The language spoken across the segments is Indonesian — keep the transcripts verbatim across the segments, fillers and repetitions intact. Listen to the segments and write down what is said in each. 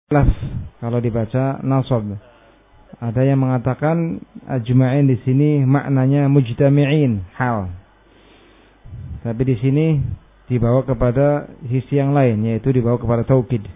Laf kalau dibaca nasab. Ada yang mengatakan ajma'in di sini maknanya mujtami'in hal. Tapi di sini dibawa kepada sisi yang lain, yaitu dibawa kepada taukid.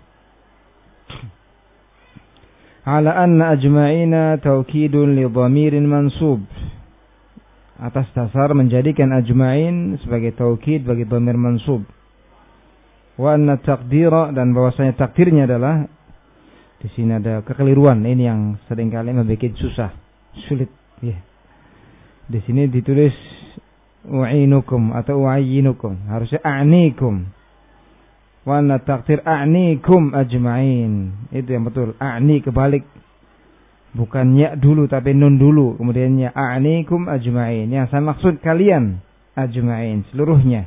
Ala anna ajma'ina taukidun li dhamirin mansub. Atas dasar menjadikan ajma'in sebagai taukid bagi dhamir mansub. Wa anna taqdira, dan bahwasanya takdirnya adalah, di sini ada kekeliruan, ini yang seringkali membuat susah, sulit. Ya. Di sini ditulis u'inukum atau u'ayyinukum, harusnya a'nikum. Wa anna taqdir a'nikum ajma'in. Itu yang betul. A'ni kebalik. Bukan ya dulu tapi nun dulu, kemudian ya a'nikum ajma'in. Yang saya maksud kalian ajma'in, seluruhnya.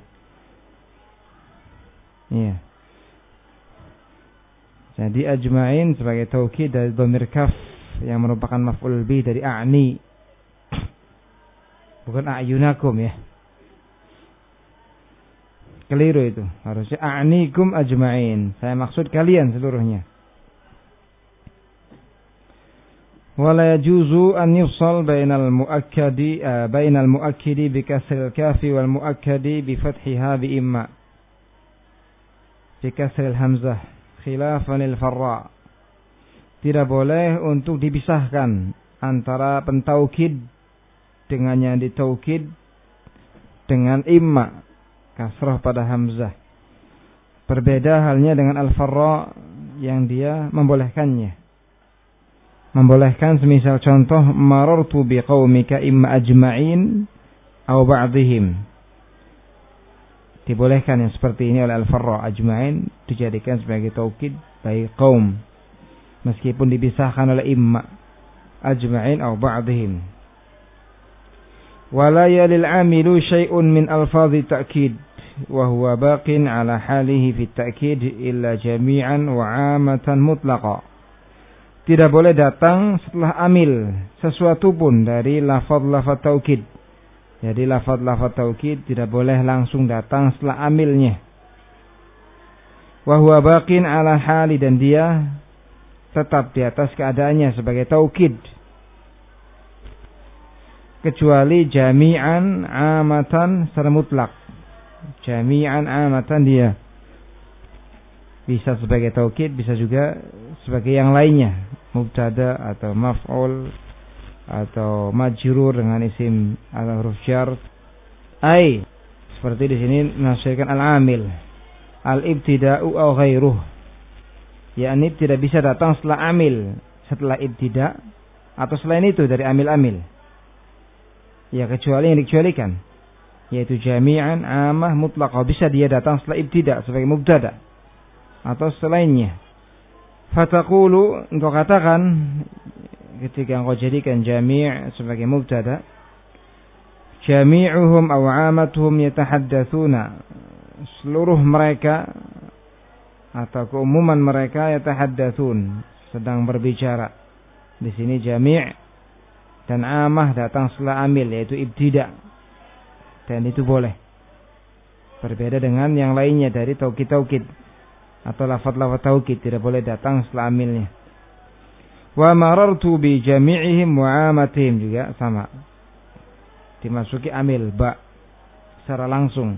Iya. Jadi ajma'in sebagai taukid dari dhamir kaf yang merupakan maf'ul bih dari a'ni. Bukan a'yunakum ya. Keliru itu. Harusnya a'nikum ajma'in. Saya maksud kalian seluruhnya. Wala yajuzu an yufsal bainal muakkadi uh, bainal muakkidi bi kasril kafi wal muakkadi bi fathiha bi imma. Bi kasril hamzah. Khilafanil farra. Tidak boleh untuk dipisahkan antara pentaukid dengan yang ditaukid dengan imma, kasrah pada hamzah. Berbeda halnya dengan al-farra yang dia membolehkannya. Membolehkan semisal contoh marartu biqaumika imma ajma'in aw ba'dihim. Dibolehkan yang seperti ini oleh al-farra, ajma'in dijadikan sebagai taukid bagi kaum meskipun dipisahkan oleh imma, ajma'in atau ba'dihim. Wala yalil amilu syai'un min alfadhi ta'kid wa huwa baqin ala halihi fi ta'kid illa jami'an wa 'amatan mutlaqa. Tidak boleh datang setelah amil sesuatu pun dari lafaz-lafaz taukid. Jadi lafaz-lafaz taukid tidak boleh langsung datang setelah amilnya. Wa huwa baqin ala hali, dan dia tetap di atas keadaannya sebagai taukid. Kecuali jami'an amatan secara mutlak. Jami'an amatan dia bisa sebagai taukid, bisa juga sebagai yang lainnya, mubtada atau maf'ul atau majrur dengan isim atau huruf jar. Ai seperti di sini menafsirkan al-amil al-ibtida'u aw ghairuh, yakni tidak bisa datang setelah amil, setelah ibtida' atau selain itu dari amil-amil, ya kecuali yang dikecualikan, yaitu jami'an amah mutlaqah. Bisa dia datang setelah ibtida' sebagai mubtada atau selainnya. Fataqulu, engkau katakan ketika engkau jadikan jami' sebagai mubtada, jami'uhum aw 'amatuhum yatahaddatsuna, seluruh mereka atau keumuman mereka yatahaddatsun, sedang berbicara. Di sini jami' dan 'amah datang setelah amil, yaitu ibtida', dan itu boleh. Berbeda dengan yang lainnya dari taukid-taukid atau lafaz-lafaz taukid, tidak boleh datang setelah amilnya. Wa marartu bi jami'ihim wa 'amatihim, juga sama, dimasuki amil ba secara langsung.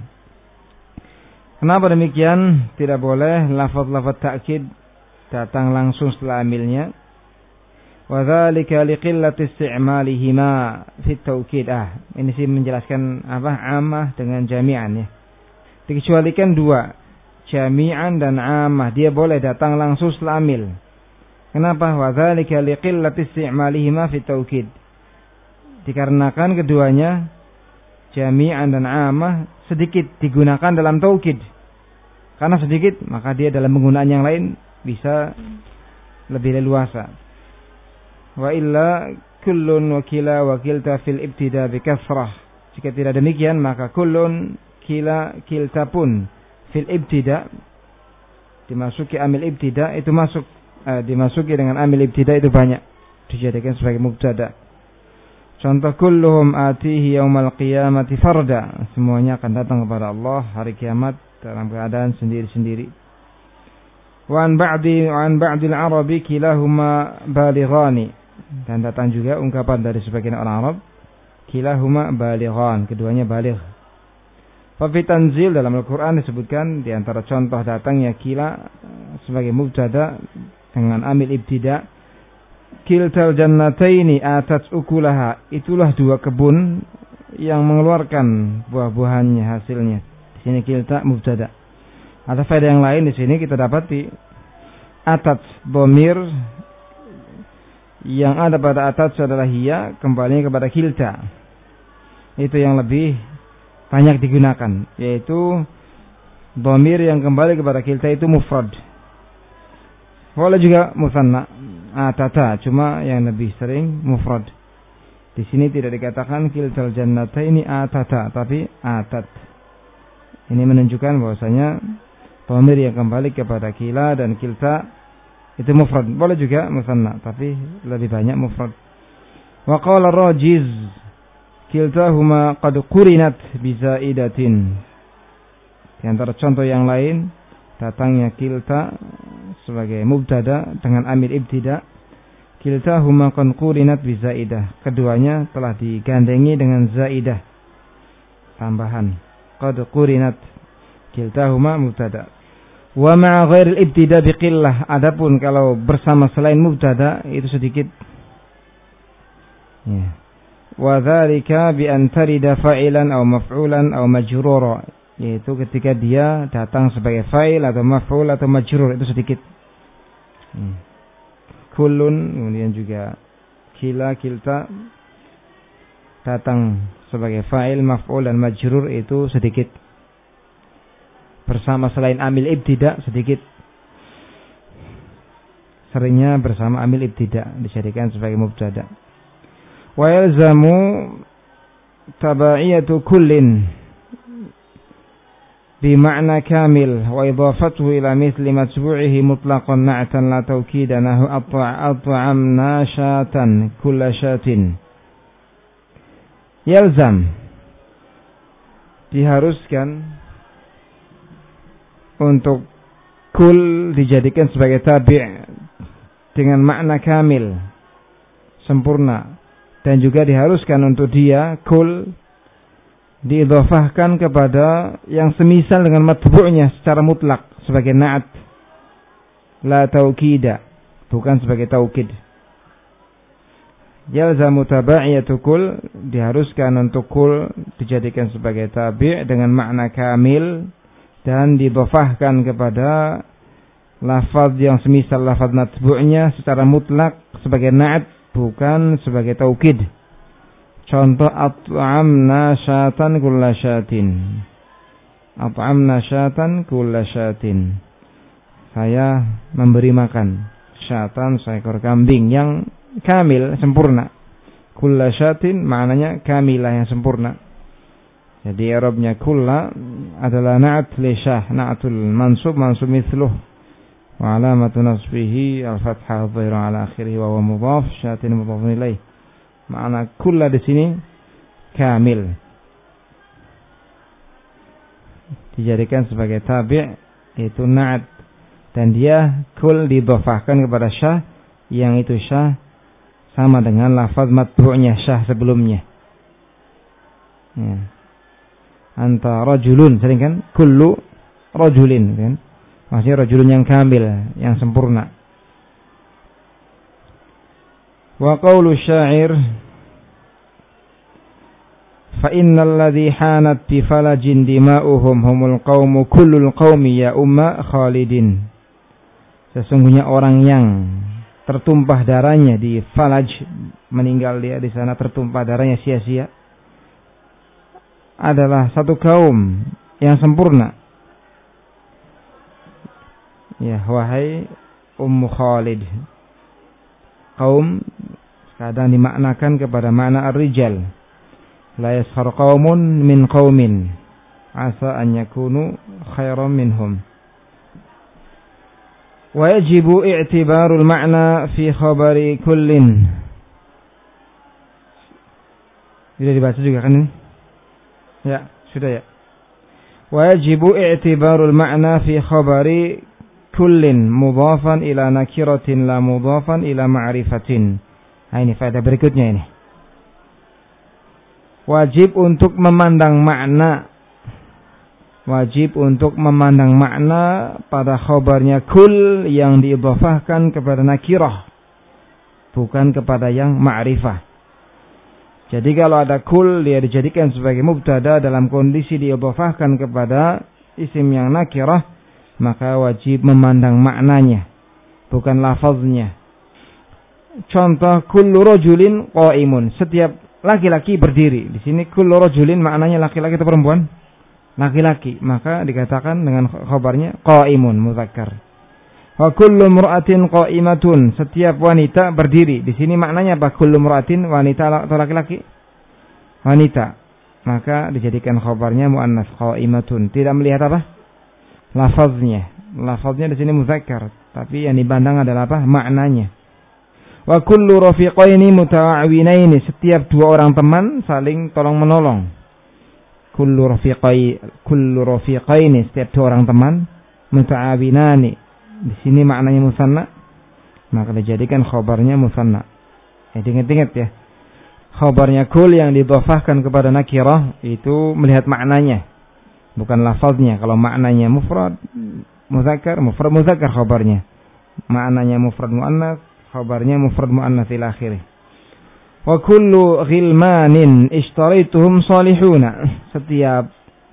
Kenapa demikian? Tidak boleh lafaz-lafaz ta'kid datang langsung setelah amilnya. Wa dzalika liqillati isti'malihima fi taukid. Ah, ini sih menjelaskan apa amah dengan jami'an ya. Dikecualikan dua, jami'an dan amah, dia boleh datang langsung setelah amil. Kenapa? Wa dzalika liqillati isti'malihima fi taukid. Dikarenakan keduanya jami'an dan amah sedikit digunakan dalam taukid. Karena sedikit, maka dia dalam penggunaan yang lain bisa lebih leluasa. Wa illa kullun wa kila wa kilta fil ibtida bi kasrah. Jika tidak demikian, maka kullun, kila, kilta pun fil ibtida, dimasuki amil ibtida itu masuk, eh, dimasuki dengan amil ibtida itu banyak dijadikan sebagai mubtada. Contoh kulluhum atihi yaumal qiyamati farda, semuanya akan datang kepada Allah hari kiamat dalam keadaan sendiri-sendiri. Wa an ba'di wa an ba'dil Arabi kilahuma balighani. Dan datang juga ungkapan dari sebagian orang Arab, kilahuma balighan, keduanya baligh. Fa fi tanzil dalam Al-Qur'an disebutkan di antara contoh datangnya kila sebagai mubtada dengan amil ibtida, kiltal jannataini atat ukulaha, itulah dua kebun yang mengeluarkan buah-buahannya hasilnya. Di sini kilta mubtada. Ada faedah yang lain di sini kita dapati atat bomir yang ada pada atat adalah hiya kembali kepada kilta. Itu yang lebih banyak digunakan, yaitu bomir yang kembali kepada kilta itu mufrad. Boleh juga musanna atata, cuma yang lebih sering mufrad. Di sini tidak dikatakan kiltal jannataini atata, tapi atat. Ini menunjukkan bahwasanya dhamir yang kembali kepada kila dan kilta itu mufrad. Boleh juga musanna, tapi lebih banyak mufrad. Wa qala rajiz kiltahuma qad qurinat bi zaidatin. Di antara contoh yang lain datangnya kilta sebagai mubtada dengan amil ibtida, kiltahuma qad qurinat bi zaidah. Keduanya telah digandengi dengan zaidah, tambahan. Qad qurinat, kiltahuma mubtada. Wa ma'a ghairil ibtida biqillah. Adapun kalau bersama selain mubtada itu sedikit. Ya. Wa dzalika bi an tarida fa'ilan aw maf'ulan aw majrura. Yaitu ketika dia datang sebagai fa'il atau maf'ul atau majrur, itu sedikit. Hmm. Kullun, kemudian juga kila, kilta datang sebagai fa'il, maf'ul dan majrur itu sedikit. Bersama selain amil ibtida sedikit. Seringnya bersama amil ibtida dijadikan sebagai mubtada. Wa yalzamu tabaiyatu kullin bima'na kamil wa idafatuhu ila mithli matbu'ihi mutlaqan na'tan la tawkidan nahu at'amna syatan kulla syatin. Yalzam, diharuskan untuk kul dijadikan sebagai tabi' dengan makna kamil, sempurna, dan juga diharuskan untuk dia kul diidhafahkan kepada yang semisal dengan matbu'nya secara mutlak sebagai na'at, la taukida, bukan sebagai taukid. Yalzamu taba'iyatu kul, diharuskan untuk kul dijadikan sebagai tabi' dengan makna kamil dan didhafahkan kepada lafaz yang semisal lafaz matbu'nya secara mutlak sebagai na'at, bukan sebagai taukid. Contoh at'amna syatan kulla syatin. At'amna syatan kulla syatin. Saya memberi makan syatan, seekor kambing yang kamil, sempurna. Kulla syatin maknanya kamilah, yang sempurna. Jadi i'rabnya kulla adalah na'at li syah, na'atul mansub, mansub mithluh. Wa alamatu nasbihi al-fathah adh-dhahira ala akhirih wa huwa mudhaf, syatin mudhafun ilaih. Makna kulla di sini kamil. Dijadikan sebagai tabi', yaitu na'at, dan dia kul didhafahkan kepada syah, yang itu syah sama dengan lafaz matbu'nya syah sebelumnya. Ya. Anta rajulun, sering kan? Kullu rajulin, kan? Maksudnya rajulun yang kamil, yang sempurna. Wa qawlu syair, fa innal ladzi hanat bi falajin dima'uhum humul qaumu kullul qaumi ya umma khalidin. Sesungguhnya orang yang tertumpah darahnya di falaj, meninggal dia di sana, tertumpah darahnya sia-sia, adalah satu kaum yang sempurna. Ya, wahai Ummu Khalid. Kaum kadang dimaknakan kepada makna ar-rijal. La yaskhar qaumun min qaumin asa an yakunu khairan minhum. Wa yajibu i'tibarul ma'na fi khabari kullin. Sudah dibaca juga kan ini? Ya, sudah ya. Wajibu i'tibarul ma'na fi khabari kullin mudhafan ila nakiratin la mudhafan ila ma'rifatin. Nah, ini faedah berikutnya ini. Wajib untuk memandang makna. Wajib untuk memandang makna pada khabarnya kul yang diidhafahkan kepada nakirah, bukan kepada yang ma'rifah. Jadi kalau ada kul, dia dijadikan sebagai mubtada dalam kondisi diidhafahkan kepada isim yang nakirah, maka wajib memandang maknanya, bukan lafaznya. Contoh, kullu rajulin qa'imun, setiap laki-laki berdiri. Di sini kullu rajulin maknanya laki-laki atau perempuan? Laki-laki, maka dikatakan dengan khabarnya qa'imun mudzakkar. Wa kullu imra'atin qa'imatun, setiap wanita berdiri. Di sini maknanya apa? Kullu imra'atin, wanita atau laki-laki? Wanita. Maka dijadikan khabarnya muannas qa'imatun. Tidak melihat apa? Lafaznya. Lafaznya di sini mudzakkar, tapi yang dipandang adalah apa? Maknanya. Wa kullu rafiqaini muta'awinaini, setiap dua orang teman saling tolong-menolong. Kullu rafiqai kullu rafiqaini, setiap dua orang teman muta'awinani. Di sini maknanya musanna, maka dijadikan khabarnya musanna. Ya, ingat-ingat ya. Khabarnya kul yang didhafahkan kepada nakirah itu melihat maknanya, bukan lafaznya. Kalau maknanya mufrad muzakkar, mufrad muzakkar khabarnya. Maknanya mufrad muannas, khabarnya mufrad muannas ila akhirih. Wa kullu ghilmanin ishtarituhum salihuna, setiap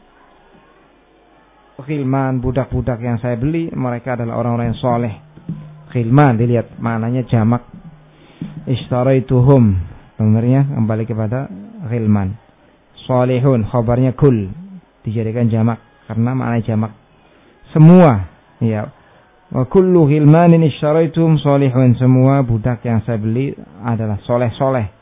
ghilman, budak-budak yang saya beli, mereka adalah orang-orang yang soleh. Ghilman, dilihat maknanya jamak. Ishtarituhum, benernya kembali kepada ghilman. Salihun, khabarnya kul, dijadikan jamak karena maknanya jamak. Semua, ya. Wa kullu ghilmanin ishtarituhum salihun, semua budak yang saya beli adalah soleh-soleh.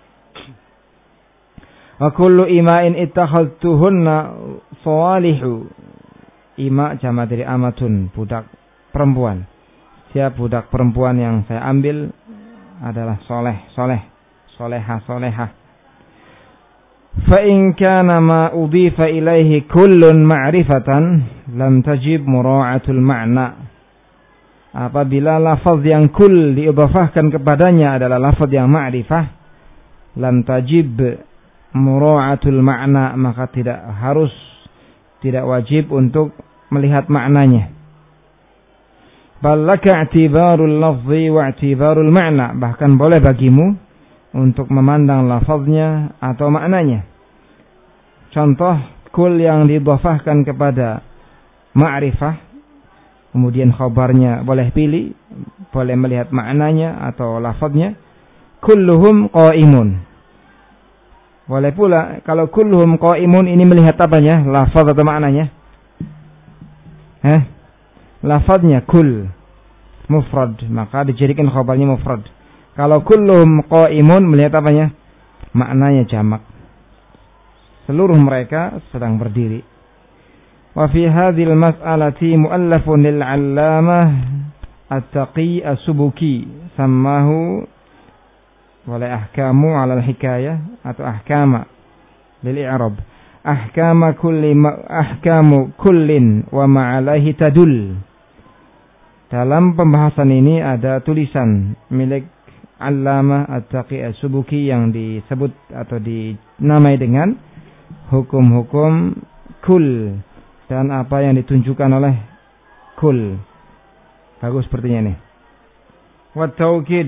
Wa kullu ima'in ittakhadtuhunna salihu, ima jama dari amatun, budak perempuan. Setiap budak perempuan yang saya ambil adalah soleh, soleh, soleha, soleha. Fa in kana ma udhifa ilaihi kullun ma'rifatan lam tajib mura'atul ma'na. Apabila lafaz yang kul diidhafahkan kepadanya adalah lafaz yang ma'rifah, lam tajib mura'atul ma'na, maka tidak harus, tidak wajib untuk melihat maknanya. Bal laka i'tibarul lafzi wa i'tibarul ma'na, bahkan boleh bagimu untuk memandang lafaznya atau maknanya. Contoh, kul yang didhafahkan kepada ma'rifah, kemudian khabarnya boleh pilih, boleh melihat maknanya atau lafaznya. Kulluhum qa'imun. Boleh pula kalau kulluhum qa'imun ini melihat apanya? Lafaz atau maknanya? Hah? Lafaznya kul mufrad, maka dijadikan khabarnya mufrad. Kalau kulluhum qa'imun melihat apanya? Maknanya jamak. Seluruh mereka sedang berdiri. Wa fi hadhil mas'alati mu'allafun lil 'allamah at-taqi as-subuki, sammahu wala ahkamu 'ala al-hikayah atau ahkama lil i'rab. Ahkama kulli ahkamu kullin wa ma'alaihi tadul. Dalam pembahasan ini ada tulisan milik Allamah At-Taqi As-Subuki yang disebut atau dinamai dengan hukum-hukum kul dan apa yang ditunjukkan oleh kul. Bagus sepertinya ini. Wa taukid.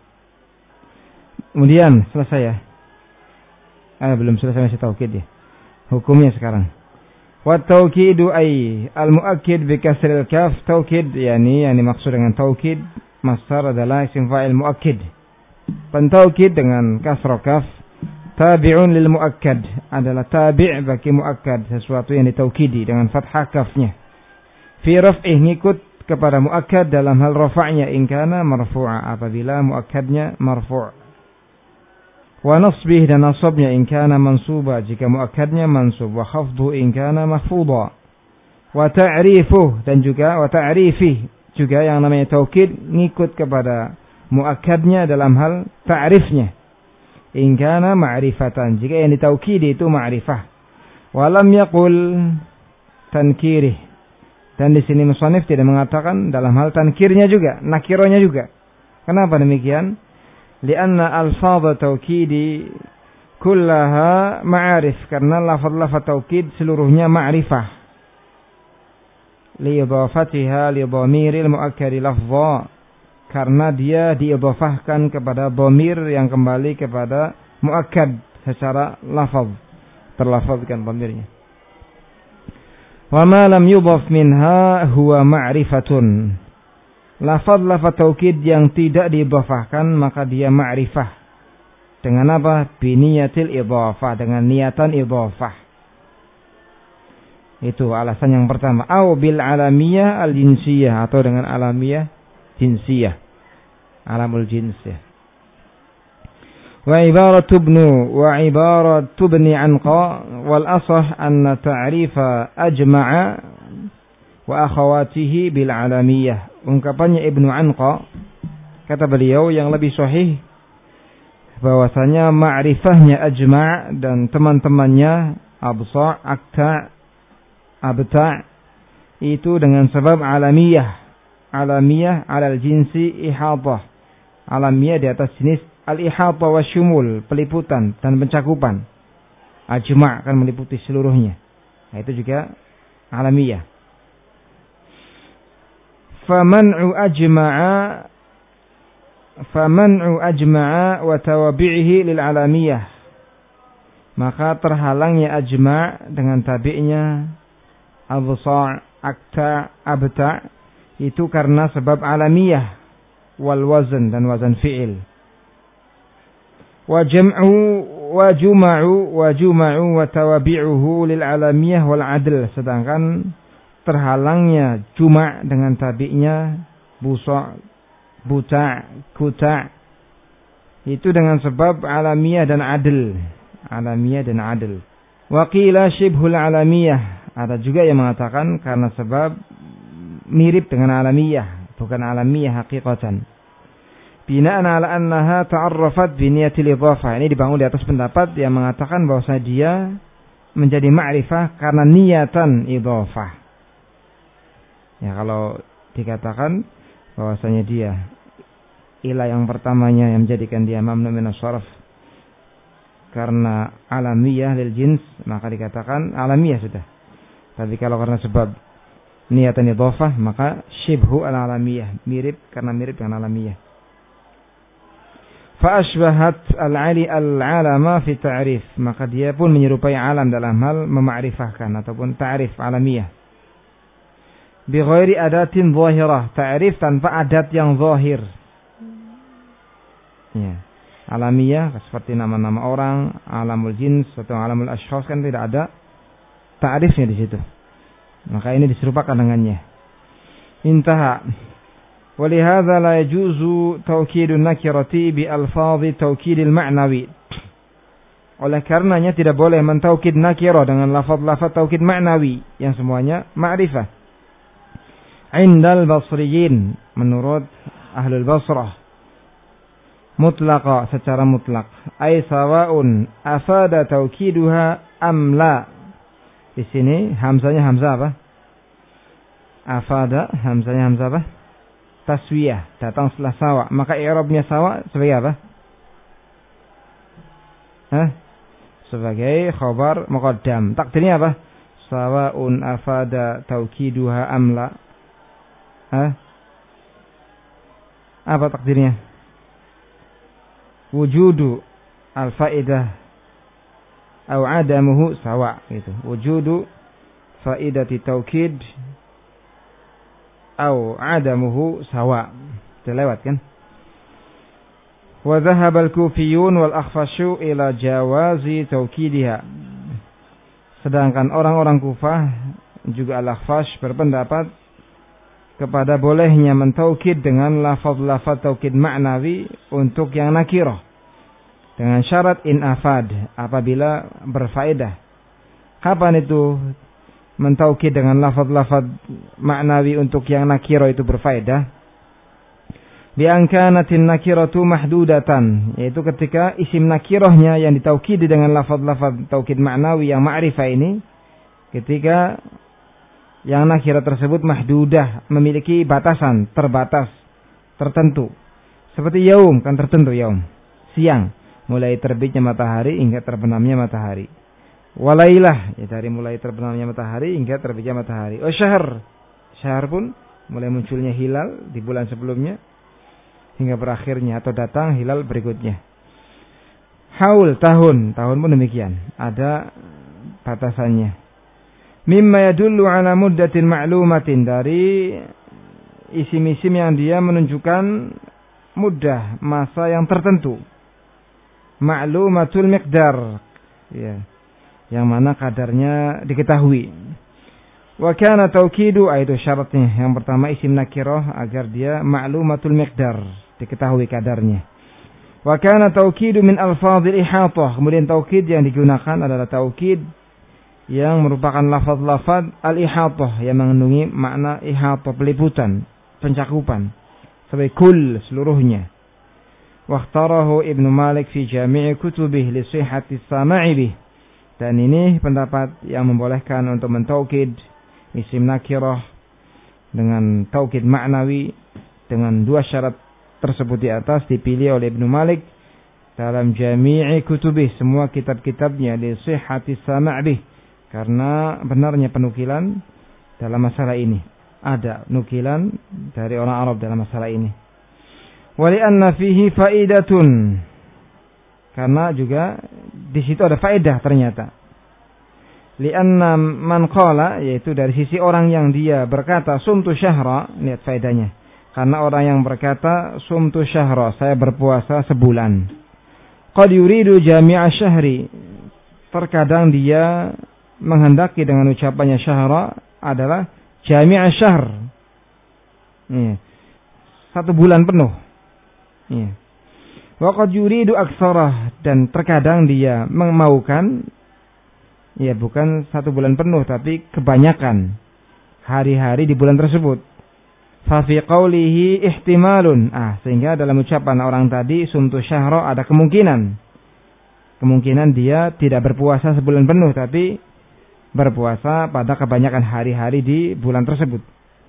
Kemudian selesai ya. Ah, belum selesai masih taukid ya. Hukumnya sekarang. Wa taukidu ay al-muakkid bi kasril kaf. Taukid yakni yang dimaksud dengan taukid masdar adalah isim fa'il muakkid. Pentaukid dengan kasrah kaf. Tabi'un lil muakkad adalah tabi' bagi muakkad, sesuatu yang ditaukidi dengan fathah kafnya. Fi raf'ih, ngikut kepada muakkad dalam hal rafa'nya, in kana marfu'a, apabila muakkadnya marfu'. Wa nasbih, dan nasabnya in kana mansuba, jika muakkadnya mansub. Wa khafdu in kana mahfudha. Wa ta'rifuh, dan juga wa ta'rifih, juga yang namanya taukid ngikut kepada muakkadnya dalam hal ta'rifnya. In kana ma'rifatan, jika yang ditaukidi itu ma'rifah. Wa lam yaqul tankirih, Dan di sini musannif tidak mengatakan dalam hal tankirnya juga, nakironya juga. Kenapa demikian? Lianna alfadz taukidi kullaha ma'arif, karena lafaz-lafaz taukid seluruhnya ma'rifah. Li idhafatiha li dhamiril muakkad lafdha, karena dia diidhafahkan kepada dhamir yang kembali kepada muakkad secara lafaz, terlafazkan dhamirnya. Wa ma lam yudhaf minha huwa ma'rifatun. Lafaz-lafaz taukid yang tidak diidhafahkan maka dia ma'rifah. Dengan apa? Biniyatil idhafah, dengan niatan idhafah. Itu alasan yang pertama. Au bil alamiyah al jinsiyah, atau dengan alamiyah jinsiyah, alamul jinsiyah. Wa ibaratu ibnu wa ibaratu ibni anqa wal asah anna ta'rifa ajma'a wa akhawatihi bil alamiyah. Ungkapannya Ibnu Anqa, kata beliau yang lebih sahih bahwasanya ma'rifahnya ajma' dan teman-temannya absa, akta, abta itu dengan sebab alamiyah. Alamiyah alal jinsi ihatah. Alamiyah di atas jenis al-ihatah wa syumul, peliputan dan pencakupan. Ajma' akan meliputi seluruhnya. Nah, itu juga alamiyah. Faman'u ajma'a faman'u ajma'a wa tawabi'ihi lil alamiyah. Maka terhalangnya ajma' dengan tabi'nya absa, akta, abta itu karena sebab alamiyah wal wazn dan wazan fi'il. Wa jam'u wa juma'u wa juma'u wa tawabi'uhu lil alamiyah wal adl. Sedangkan terhalangnya juma' dengan tabi'nya busa, buta, kuta itu dengan sebab alamiyah dan adl. Alamiyah dan adl. Wa qila shibhul alamiyah. Ada juga yang mengatakan karena sebab mirip dengan alamiyah, bukan alamiyah hakikatan. Bina'an ala annaha ta'arrafat bi niyatil idhafah. Ini dibangun di atas pendapat yang mengatakan bahwa dia menjadi ma'rifah karena niatan idhafah. Ya, kalau dikatakan bahwasanya dia ilah yang pertamanya yang menjadikan dia mamnu minas sharaf karena alamiyah lil jins, maka dikatakan alamiyah sudah. Tapi kalau karena sebab niatan idhafah, maka syibhu al-alamiyah, mirip karena mirip dengan alamiyah. Fa asbahat al-ali al-alama fi ta'rif, maka dia pun menyerupai alam dalam hal memakrifahkan ataupun ta'rif alamiyah. Bi ghairi adatin zahirah, ta'rif tanpa adat yang zahir. Ya. Alamiyah seperti nama-nama orang, alamul jins atau alamul ashkhas kan tidak ada ta'rifnya di situ. Maka ini diserupakan dengannya. Intaha. Walihadza la yajuzu taukidun nakirati bi alfadhi taukidil ma'nawi. Oleh karenanya tidak boleh mentaukid nakirah dengan lafaz-lafaz taukid ma'nawi yang semuanya ma'rifah. Indal basriyin, menurut ahlul basrah, mutlaqa, secara mutlak, ay sawa'un afada taukiduha am la. Di sini hamzanya hamzah apa? Afada, hamzanya hamzah apa? Taswiyah, datang setelah sawa. Maka i'rabnya sawa sebagai apa? Hah? Sebagai khabar muqaddam. Takdirnya apa? Sawa'un afada taukiduha am la. Hah? Apa takdirnya? Wujudu al-faidah atau adamuhu sawa, gitu. Wujudu faidati taukid atau adamuhu sawa. Terlewat kan? Wa dhahaba al-kufiyun wal akhfashu ila jawazi taukidiha. Sedangkan orang-orang Kufah juga al-akhfash berpendapat kepada bolehnya mentaukid dengan lafaz-lafaz taukid ma'nawi untuk yang nakirah, dengan syarat in afad, apabila berfaedah. Kapan itu mentaukid dengan lafaz-lafaz ma'nawi untuk yang nakirah itu berfaedah? Bi an kanatin nakiratu mahdudatan, yaitu ketika isim nakirahnya yang ditaukid dengan lafaz-lafaz taukid ma'nawi yang ma'rifah ini, ketika Yang nakirah tersebut mahdudah, memiliki batasan, terbatas, tertentu. Seperti yaum, kan tertentu yaum. Siang, mulai terbitnya matahari hingga terbenamnya matahari. Walailah, ya dari mulai terbenamnya matahari hingga terbitnya matahari. Oh syahr, syahr pun mulai munculnya hilal di bulan sebelumnya hingga berakhirnya atau datang hilal berikutnya. Haul, tahun, tahun pun demikian, ada batasannya. Mimma yadullu ala muddatin ma'lumatin, dari isim-isim yang dia menunjukkan muddah, masa yang tertentu. Ma'lumatul miqdar, ya, yang mana kadarnya diketahui. Wa kana taukidu, itu syaratnya. Yang pertama isim nakirah agar dia ma'lumatul miqdar, diketahui kadarnya. Wa kana taukidu min alfadhil ihatah, kemudian taukid yang digunakan adalah taukid yang merupakan lafaz-lafaz al-ihatah yang mengandungi makna ihatah, peliputan, pencakupan, sebagai kul, seluruhnya. Wakhtarahu Ibnu Malik fi jami'i kutubih li sihhati sama'i bih. Dan ini pendapat yang membolehkan untuk mentaukid isim nakirah dengan taukid maknawi dengan dua syarat tersebut di atas dipilih oleh Ibnu Malik dalam jami'i kutubih, semua kitab-kitabnya, li sihhati sama' bih, karena benarnya penukilan dalam masalah ini. Ada nukilan dari orang Arab dalam masalah ini. Wa li'anna fihi faidatun, karena juga di situ ada faedah ternyata. Li'anna man qala, yaitu dari sisi orang yang dia berkata sumtu syahra, lihat faedahnya. Karena orang yang berkata sumtu syahra, saya berpuasa sebulan. Qad yuridu jami'a syahri, terkadang dia menghendaki dengan ucapannya syahra adalah jami'a syahr, ya, satu bulan penuh. Ya. Wa qad yuridu aktsarah, dan terkadang dia memaukan, ya, bukan satu bulan penuh tapi kebanyakan hari-hari di bulan tersebut. Fa fi qawlihi ihtimalun, ah, sehingga dalam ucapan orang tadi sumtu syahra ada kemungkinan kemungkinan dia tidak berpuasa sebulan penuh tapi berpuasa pada kebanyakan hari-hari di bulan tersebut.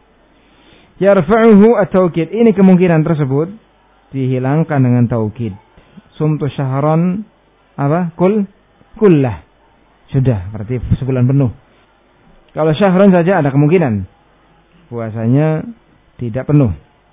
Yarfa'uhu at-taukid, ini kemungkinan tersebut dihilangkan dengan taukid. Sumtu syahran apa? Kul kullah. Sudah, berarti sebulan penuh. Kalau syahran saja ada kemungkinan puasanya tidak penuh.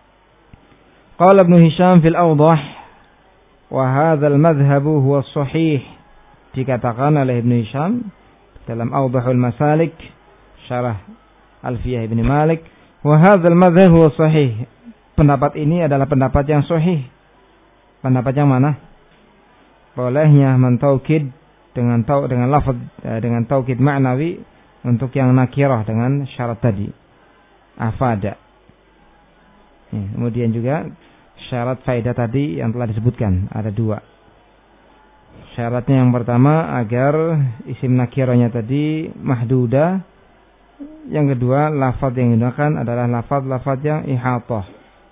Qala Ibnu Hisham fil Awdah, wa hadzal madhhabu huwa sahih. Dikatakan oleh Ibnu Hisham dalam Awdahul Masalik, syarah Alfiyah Ibnu Malik, wa hadzal madhhab huwa sahih. Pendapat ini adalah pendapat yang sahih. Pendapat yang mana? Bolehnya mentaukid dengan tau dengan lafaz dengan taukid maknawi untuk yang nakirah dengan syarat tadi. Afada. Ya, kemudian juga syarat faedah tadi yang telah disebutkan ada dua. Syaratnya yang pertama agar isim nakirahnya tadi mahdudah. Yang kedua, lafaz yang digunakan adalah lafaz-lafaz yang ihatah.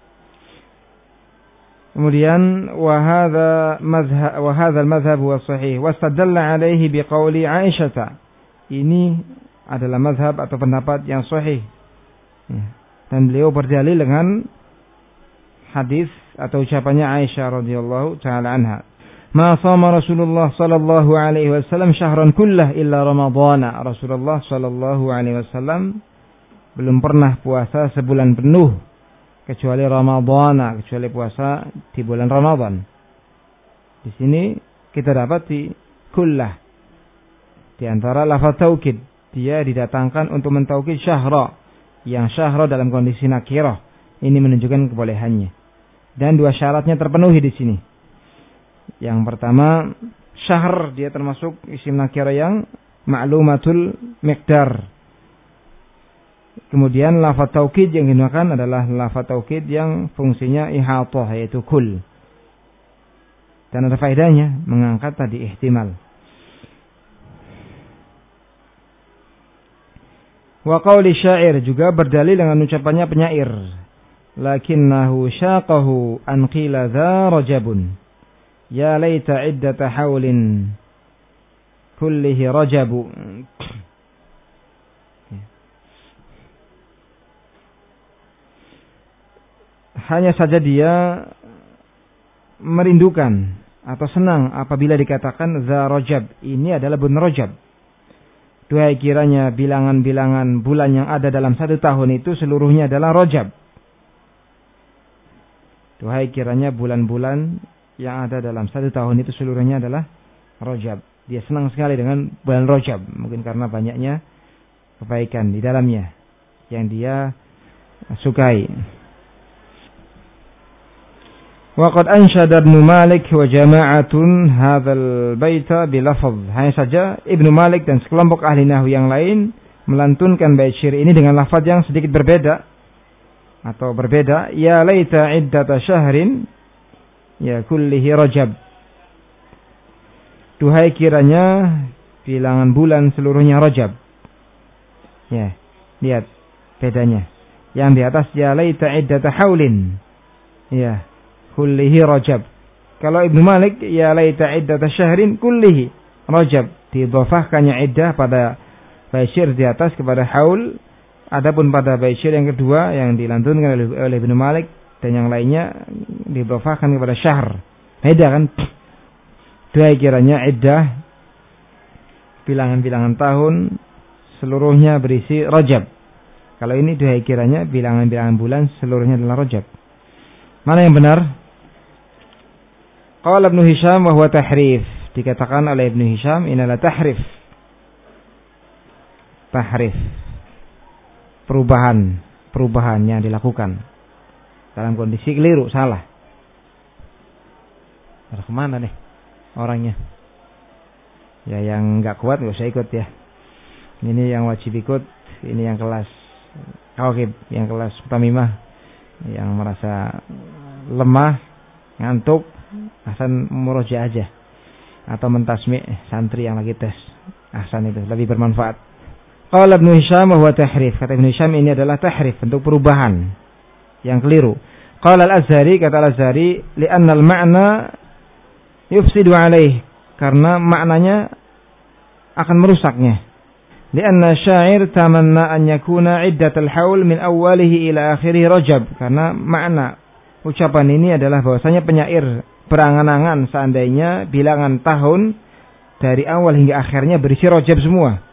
Kemudian wa hadza madhhab wa hadza al-madhhab huwa sahih wastadalla alaihi biqauli Aisyah. Ini adalah mazhab atau pendapat yang sahih. Ya. Dan beliau berdalil dengan hadis atau ucapannya Aisyah radhiyallahu taala anha. Ma shama Rasulullah sallallahu alaihi wasallam syahran kullah illa Ramadhana. Rasulullah sallallahu alaihi wasallam belum pernah puasa sebulan penuh kecuali Ramadhana, kecuali puasa di bulan Ramadan. Di sini kita dapati kullah. Di antara lafaz taukid, dia didatangkan untuk mentaukid syahra. Yang syahra dalam kondisi nakirah. Ini menunjukkan kebolehannya. Dan dua syaratnya terpenuhi di sini. Yang pertama, syahr, dia termasuk isim nakirah yang ma'lumatul miqdar. Kemudian lafaz taukid yang digunakan adalah lafaz taukid yang fungsinya ihatah, yaitu kul. Dan ada faedahnya mengangkat tadi ihtimal. Wa qauli syair, juga berdalil dengan ucapannya penyair. Lakinnahu syaqahu an qila dha rajabun. Ya laita iddata hawlin kullihi rajabu. hanya saja dia merindukan atau senang apabila dikatakan za Rajab, ini adalah bulan Rajab. Duhai kiranya bilangan-bilangan bulan yang ada dalam satu tahun itu seluruhnya adalah Rajab. Duhai kiranya bulan-bulan yang ada dalam satu tahun itu seluruhnya adalah Rajab. Dia senang sekali dengan bulan Rajab, mungkin karena banyaknya kebaikan di dalamnya yang dia sukai. Waqad ansyada Ibnu Malik wa jama'atun hadzal baita bilafadz. Hanya saja Ibnu Malik dan sekelompok ahli nahwu yang lain melantunkan bait syair ini dengan lafaz yang sedikit berbeda atau berbeda. Ya laita iddata syahrin ya kullihi Rajab. Duhai kiranya bilangan bulan seluruhnya Rajab. Ya, lihat bedanya. Yang di atas ya laita iddata haulin. Ya, kullihi Rajab. Kalau Ibnu Malik ya laita iddata syahrin kullihi Rajab. Didhafahkannya iddah pada bait syair di atas kepada haul. Adapun pada bait syair yang kedua yang dilantunkan oleh, oleh Ibnu Malik dan yang lainnya didhafahkan kepada syahr. Beda kan? Duhai kiranya iddah bilangan-bilangan tahun seluruhnya berisi Rajab. Kalau ini duhai kiranya bilangan-bilangan bulan seluruhnya adalah Rajab. Mana yang benar? Qala Ibnu Hisham wa huwa tahrif. Dikatakan oleh Ibnu Hisham ini adalah tahrif. Tahrif. Perubahan, perubahan yang dilakukan dalam kondisi keliru, salah. Ada kemana nih orangnya? Ya yang nggak kuat nggak usah ikut ya. Ini yang wajib ikut, ini yang kelas Oke, yang kelas Tamimah yang merasa lemah, ngantuk, Ahsan muroja aja atau mentasmi santri yang lagi tes. Ahsan itu lebih bermanfaat. Qala Ibnu Hisham wa tahrif. Kata Ibnu Hisham ini adalah tahrif, bentuk perubahan yang keliru. Qala Al-Azhari, kata Al-Azhari, li'anna al-ma'na yufsidu alaih, karena maknanya akan merusaknya. Li'anna syair tamanna an yakuna iddatul haul min awwalihi ila akhirih Rajab, karena makna ucapan ini adalah bahwasanya penyair berangan-angan seandainya bilangan tahun dari awal hingga akhirnya berisi Rajab semua.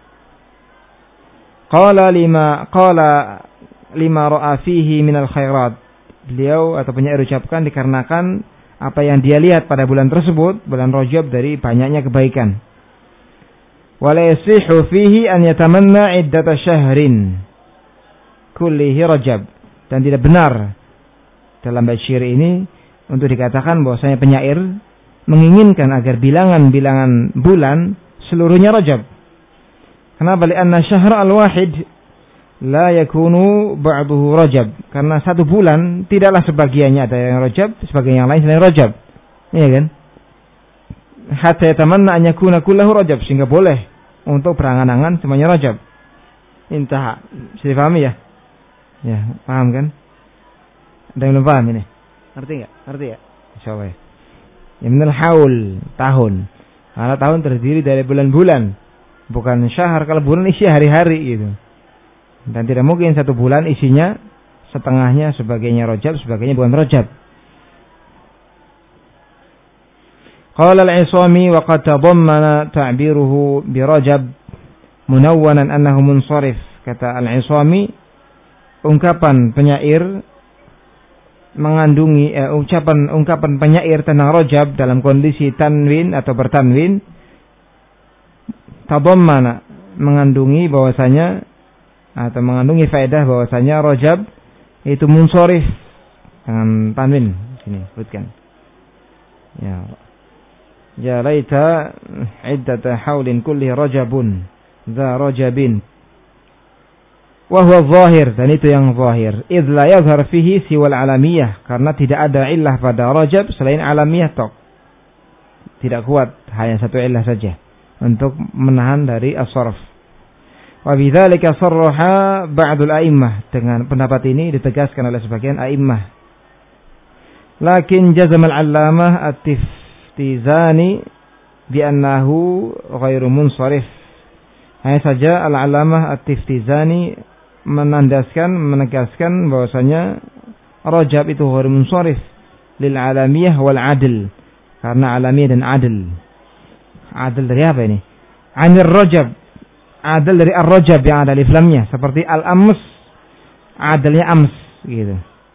Qala lima qala lima ra'a fihi minal khairat. Beliau atau penyair ucapkan dikarenakan apa yang dia lihat pada bulan tersebut, bulan Rajab, dari banyaknya kebaikan. Wala yasihu fihi an yatamanna iddata syahrin kullihi Rajab. Dan tidak benar dalam bait syair ini untuk dikatakan bahwasanya penyair menginginkan agar bilangan-bilangan bulan seluruhnya Rajab. Kenapa? Lianna syahr al-wahid la yakunu ba'duhu Rajab. Karena satu bulan tidaklah sebagiannya ada yang Rajab, sebagian yang lain selain Rajab. Iya kan? Hatta yatamanna an yakuna kullahu Rajab, sehingga boleh untuk berangan-angan semuanya Rajab. Intah. Bisa dipahami ya? Ya, paham kan? Ada yang belum paham ini? Ngerti enggak? Ngerti ya? Insyaallah. Ya minal haul, tahun. Karena tahun terdiri dari bulan-bulan, bukan syahr. Kalau bulan isi hari-hari gitu. Dan tidak mungkin satu bulan isinya setengahnya sebagainya Rajab, sebagainya bukan Rajab. Qala al-Isami wa qad tadammana ta'biruhu bi Rajab munawwanan annahu munsharif. Kata al-Isami, ungkapan penyair mengandungi eh, ucapan ungkapan penyair tentang Rajab dalam kondisi tanwin atau bertanwin, tadammana mengandungi bahwasanya atau mengandungi faedah bahwasanya Rajab itu munsharif dengan tanwin sini sebutkan. Ya. Ya laita iddata haulin kulli Rajabun za Rajabin. Wa huwa zahir, dan itu yang zahir. Idz la yazhar fihi siwal alamiyah, karena tidak ada illah pada Rajab selain alamiyah tok. Tidak kuat, hanya satu illah saja untuk menahan dari as-sarf. Wa bidzalika sarraha ba'dul a'immah, dengan pendapat ini ditegaskan oleh sebagian a'immah. Lakin jazama al-allamah at-Tiftizani bi annahu ghairu munsharif. Hanya saja al-allamah at-Tiftizani menandaskan, menegaskan bahwasanya Rajab itu ghairu munsharif lil alamiyah wal adl. Karena alamiyah dan adl. Adl dari apa ini? Anir Rajab. Adl dari ar-Rajab yang ada alif lamnya, seperti al-ams. Adlnya ams gitu.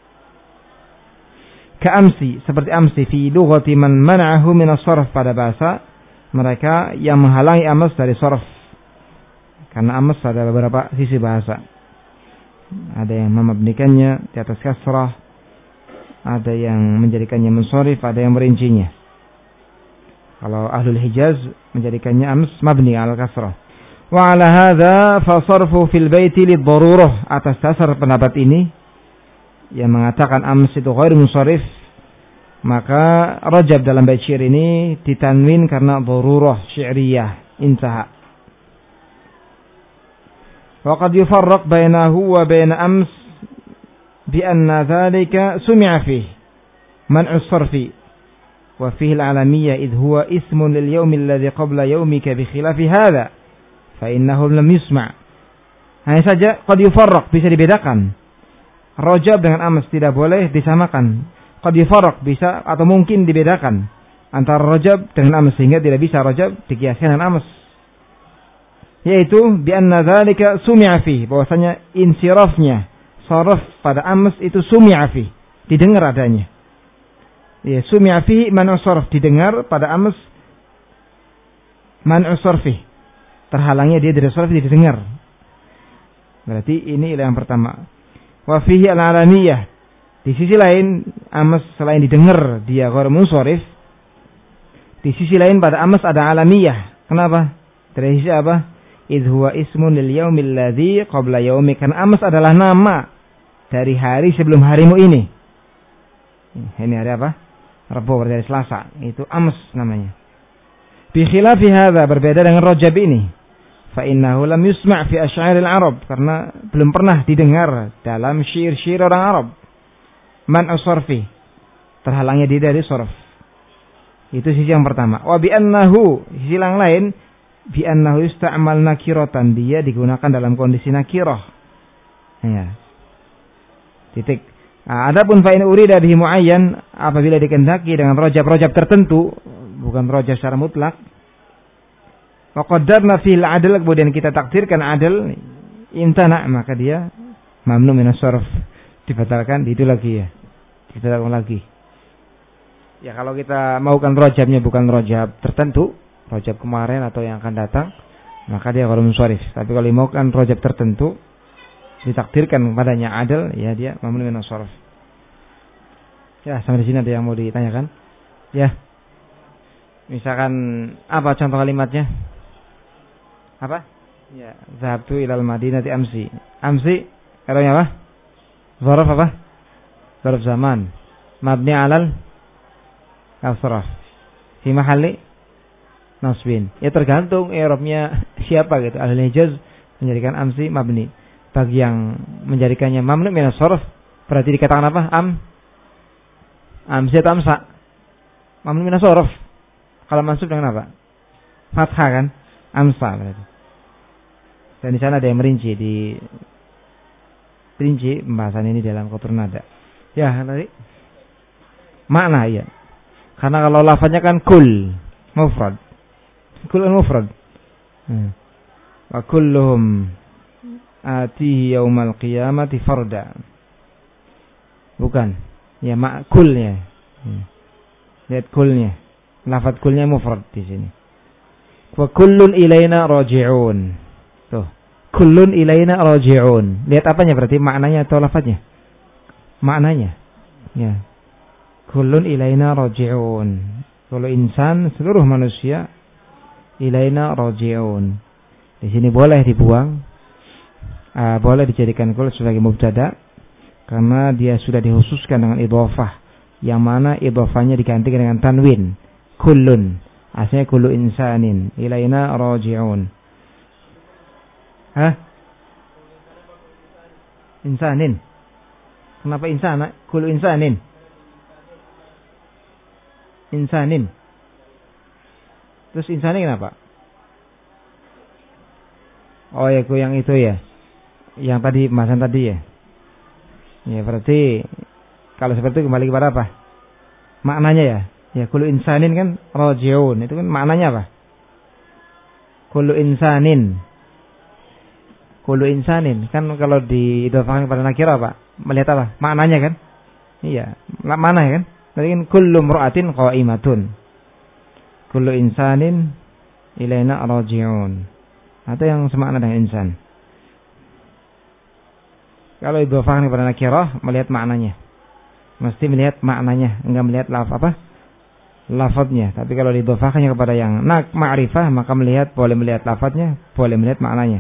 Ka'amsi, seperti amsi fi lughati man mana'ahu min as-sarf, pada bahasa mereka yang menghalangi amas dari sarf. Karena amas ada beberapa sisi bahasa. Ada yang memabnikannya di atas kasrah, ada yang menjadikannya munsharif, ada yang merincinya. Kalau ahlul Hijaz menjadikannya ams mabni al kasrah. Wa ala hadza fa sarfu fil baiti lid-darurah. Atas dasar pendapat ini yang mengatakan ams itu ghairu munsharif, maka Rajab dalam bait syair ini ditanwin karena darurah syi'riyah. Intaha. Wa qad yufarraq bainahu wa bain ams bi anna dhalika sumi'a fihi man'u as-sarfi wa fihi al-'alamiyya idh huwa ismun lil yawmi alladhi qabla yawmika bi khilafi hadha fa innahu lam yusma'. Hanya saja qad yufarraq, bisa dibedakan. Rajab dengan ams tidak boleh disamakan. Qad yufarraq, bisa atau mungkin dibedakan antara Rajab dengan ams, sehingga tidak bisa Rajab dikiaskan dengan ams. Yaitu bi anna dzalika sumi'a fihi, bahwasanya insirafnya saraf pada ams itu sumi'a fihi, didengar adanya. Ya, sumi'a fihi man'u sarf, didengar pada ams man'u sarfi, terhalangnya dia dari sarf, didengar. Berarti ini yang pertama. Wa fihi al-'alamiyah, di sisi lain ams selain didengar dia ghairu munsharif, di sisi lain pada ams ada alamiyah. Kenapa? Dari sisi apa? Idh huwa ismun lil yaumil ladzi qabla yaumik. Karena ams adalah nama dari hari sebelum harimu ini. Ini hari apa? Rabu, dari Selasa. Itu ams namanya. Bi khilafi hadza, berbeda dengan Rajab ini. Fa innahu lam yusma' fi asy'aril Arab, karena belum pernah didengar dalam syair-syair orang Arab. Man as-sarfi, terhalangnya dia dari sarf. Itu sisi yang pertama. Wa bi annahu, sisi yang lain, bi annahu yusta'mal nakiratan, dia digunakan dalam kondisi nakirah. Ya. Titik. Nah, adapun fa in urida bihi muayyan, apabila dikehendaki dengan rajab-rajab tertentu, bukan rajab secara mutlak. Wa qaddarna fil adl, kemudian kita takdirkan adl, imtana, maka dia mamnu min as-sarf, dibatalkan itu lagi ya. Dibatalkan lagi. Ya kalau kita maukan rajabnya bukan rajab tertentu, rajab kemarin atau yang akan datang, maka dia ghairu munsharif. Tapi kalau maukan rajab tertentu, ditakdirkan padanya adl, ya dia mamnu min as-sarf. Ya, sampai di sini ada yang mau ditanyakan? Ya. Misalkan apa contoh kalimatnya? Apa? Ya, zahabtu ilal madinati amsi. Amsi artinya apa? Zarf apa? Zarf zaman. Mabni alal kasrah. Fi mahalli nasbin. Ya tergantung i'rabnya siapa gitu. Ahli Hijaz menjadikan amsi mabni. Bagi yang menjadikannya mamnu min as-sarf, berarti dikatakan apa? Am amsi atau amsa? Mamnu min as-sarf. Kalau mansub dengan apa? Fathah kan? Amsa berarti. Dan di sana ada yang merinci, di rinci pembahasan ini dalam Qatrun Nada. Ya, tadi makna ya. Karena kalau lafaznya kan kul, mufrad. Kul mufrad. Hmm. Wa kulluhum atihi yaumal qiyamati farda. Bukan. Ya makulnya. Hmm. Lihat kulnya. Lafaz kulnya mufrad di sini. Wa kullun ilaina raji'un. Tuh. Kullun ilaina raji'un. Lihat apanya berarti, maknanya atau lafaznya? Maknanya. Ya. Kullun ilaina raji'un. Kalau insan, seluruh manusia, ilaina raji'un. Di sini boleh dibuang. Uh, boleh dijadikan kul sebagai mubtada karena dia sudah dikhususkan dengan idhofah, yang mana idhofahnya digantikan dengan tanwin. Kullun. Aslinya kullu insanin ilaina raji'un. Hah? Insanin. Kenapa insana? Kullu insanin. Insanin. Terus insanin kenapa? Oh ya, yang itu ya. Yang tadi pembahasan tadi ya. Ya berarti Kalau seperti itu kembali kepada apa? Maknanya ya. Ya kullu insanin kan raji'un. Itu kan maknanya apa? Kullu insanin. Kullu insanin. Kan kalau diidhofahkan kepada nakirah apa? Melihat apa? Maknanya kan? Iya. Mana ya kan? Berarti kan kullu imra'atin qa'imatun. Kullu insanin ilaina raji'un. Atau yang semakna dengan insan. Kalau idhofahkan kepada nakirah, melihat maknanya. Mesti melihat maknanya, enggak melihat laf apa? Lafadznya. Tapi kalau didhofahkannya kepada yang nak ma'rifah, maka melihat boleh melihat lafadznya, boleh melihat maknanya.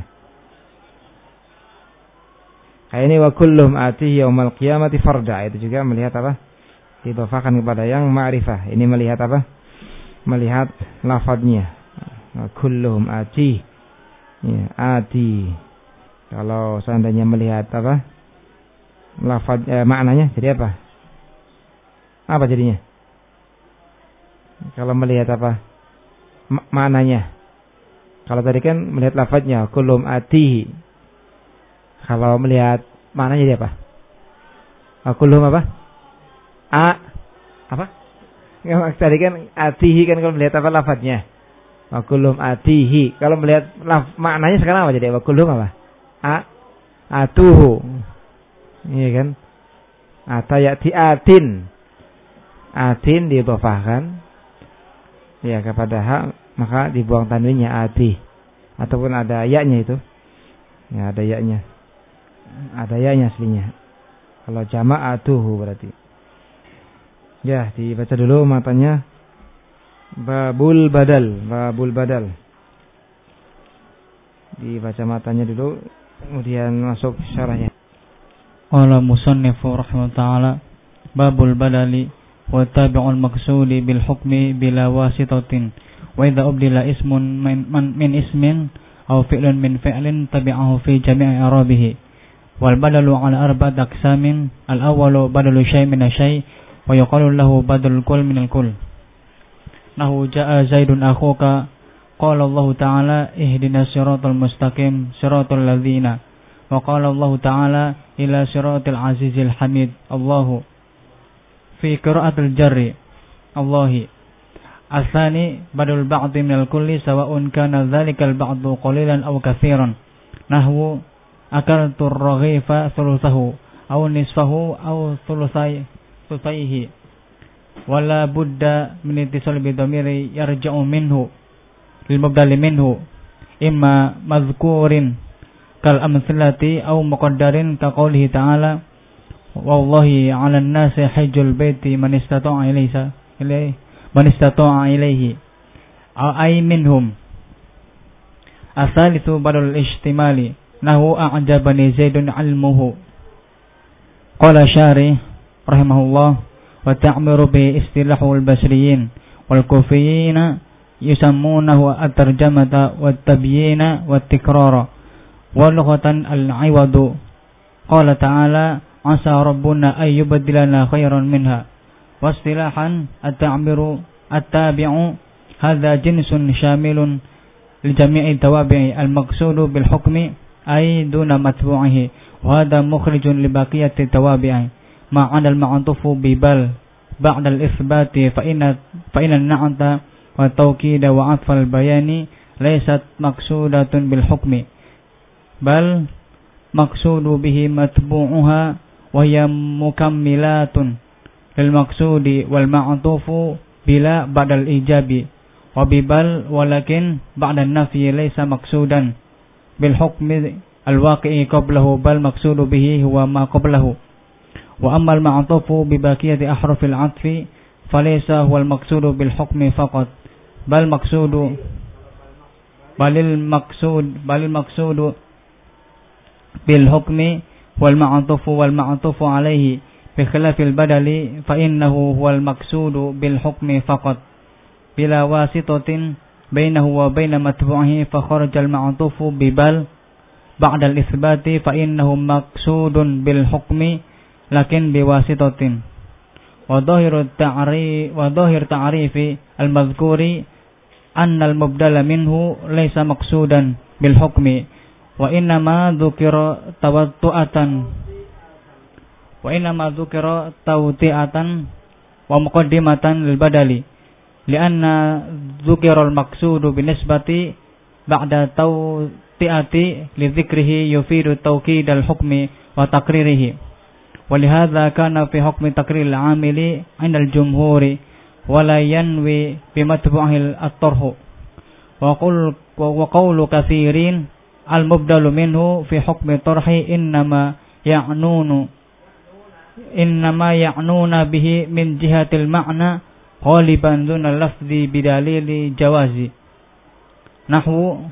Kayak ini wa kullum atihi yaumal qiyamati farda, itu juga melihat apa? Didhofahkan kepada yang ma'rifah. Ini melihat apa? Melihat lafadznya. Wa kullum atihi. Ya, ati. Kalau seandainya melihat apa? Lafaz eh, maknanya jadi apa? Apa jadinya? Kalau melihat apa? Ma- maknanya. Kalau tadi kan melihat lafaznya kulum atihi. Kalau melihat maknanya jadi apa? Kulum apa? A apa? Yang tadi kan atihi kan kalau melihat apa lafaznya? Kulum atihi. Kalau melihat laf maknanya sekarang apa jadi? Kulum apa? A atuhu. Iya kan? Atayati atin. Atin didhofahkan ya kepada ha, maka dibuang tanwinnya ati. Ataupun ada ya-nya itu. Ya ada ya-nya. Ada ya-nya aslinya. Kalau jamak atuhu berarti. Ya, dibaca dulu matanya. Babul badal, babul badal. Dibaca matanya dulu. Kemudian masuk syarahnya. Qala musannifu rahimahullah ta'ala babul badali wa tabi'ul maqsudi bil hukmi bila wasitatin wa idza ubdila ismun min, min ismin aw fi'lun min fi'lin tabi'ahu fi jami'i i'rabihi wal badalu ala arba'ati aqsamin al awwalu badalu syai' min syai' wa yuqalu lahu badalul kull min al kull nahu ja'a zaidun akhuka qala Allah ta'ala ihdinas siratal mustaqim siratal ladzina wa qala Allah ta'ala ila siratal azizil hamid Allahu fi qira'atil jarri Allahi asani badal ba'di minal kulli sawa'un kana dhalikal ba'du qalilan aw katsiran nahwu akaltu ar-raghifa thuluthahu aw nisfahu aw thuluthai thuluthaihi wala budda min ittisal bi dhamiri yarja'u minhu lil mubdal minhu imma madhkurin kal amthilati aw muqaddarin ka qoulihi ta'ala wallahi 'alan nasi hajjul baiti man istata'a ilaysa ilayhi man istata'a ilayhi ay minhum asalithu badal ijtimali nahu a'jabani zaidun 'ilmuhu qala syarih rahimahullah wa ta'miru bi istilahul basriyin wal kufiyyin yusammunahu at-tarjamata wat tabyina wat tikrara wa lughatan al-'iwadu qala ta'ala asa rabbuna ay yubaddilana khairan minha wastilahan at-ta'miru at-tabi'u hadha jinsun syamilun li jami'i tawabi'i al-maqsudu bil hukmi ay duna matbu'ihi wa hadha mukhrijun li baqiyati tawabi'i ma'ana al-ma'tufu bi bal ba'da al-ithbati fa inna fa inna an-na'ta wa tawkida wa atfal bayani laysat maqsudatun bil hukmi bal maqsudu bihi matbu'uha wa hiya mukammilatun lil maqsudi wal ma'tufu bila ba'dal ijabi wa bibal walakin ba'da an-nafyi laysa maqsudan bil hukmi al waqi'i qablahu bal maqsudu bihi huwa ma qablahu wa amma al ma'tufu bi baqiyati ahrufil 'athfi falaysa huwa al maqsudu bil hukmi faqat bal maqsudu balil maqsud balil maqsudu bil hukmi wal ma'tufu wal ma'tufu alayhi bi khilafil badali fa innahu huwal maqsudu bil hukmi faqat bila wasitatin bainahu wa baina matbu'ihi fa kharaja al ma'tufu bi bal ba'da al itsbati fa innahu maqsudun bil hukmi lakin bi wasitatin wa dhahiru ta'ri wa dhahir ta'rifi al madhkuri anna al mubdala minhu laysa maqsudan bil hukmi wa inna ma dzukira tawattu'atan wa innama dzukira tawti'atan wa muqaddimatan lil badali li'anna dzukira al maqsudu binisbati ba'da tawti'ati li dzikrihi yufidu tawkid al hukmi wa taqririhi wa lihadza kana fi hukmi taqrir al 'amili 'inda al jumhuri wa la yanwi bi matbu'il at-tarh wa qul wa qawlu katsirin al mubdalu minhu fi hukmi tarhi innama ya'nunu innama ya'nuna bihi min jihatil ma'na ghaliban duna lafzi bidalili jawazi nahwu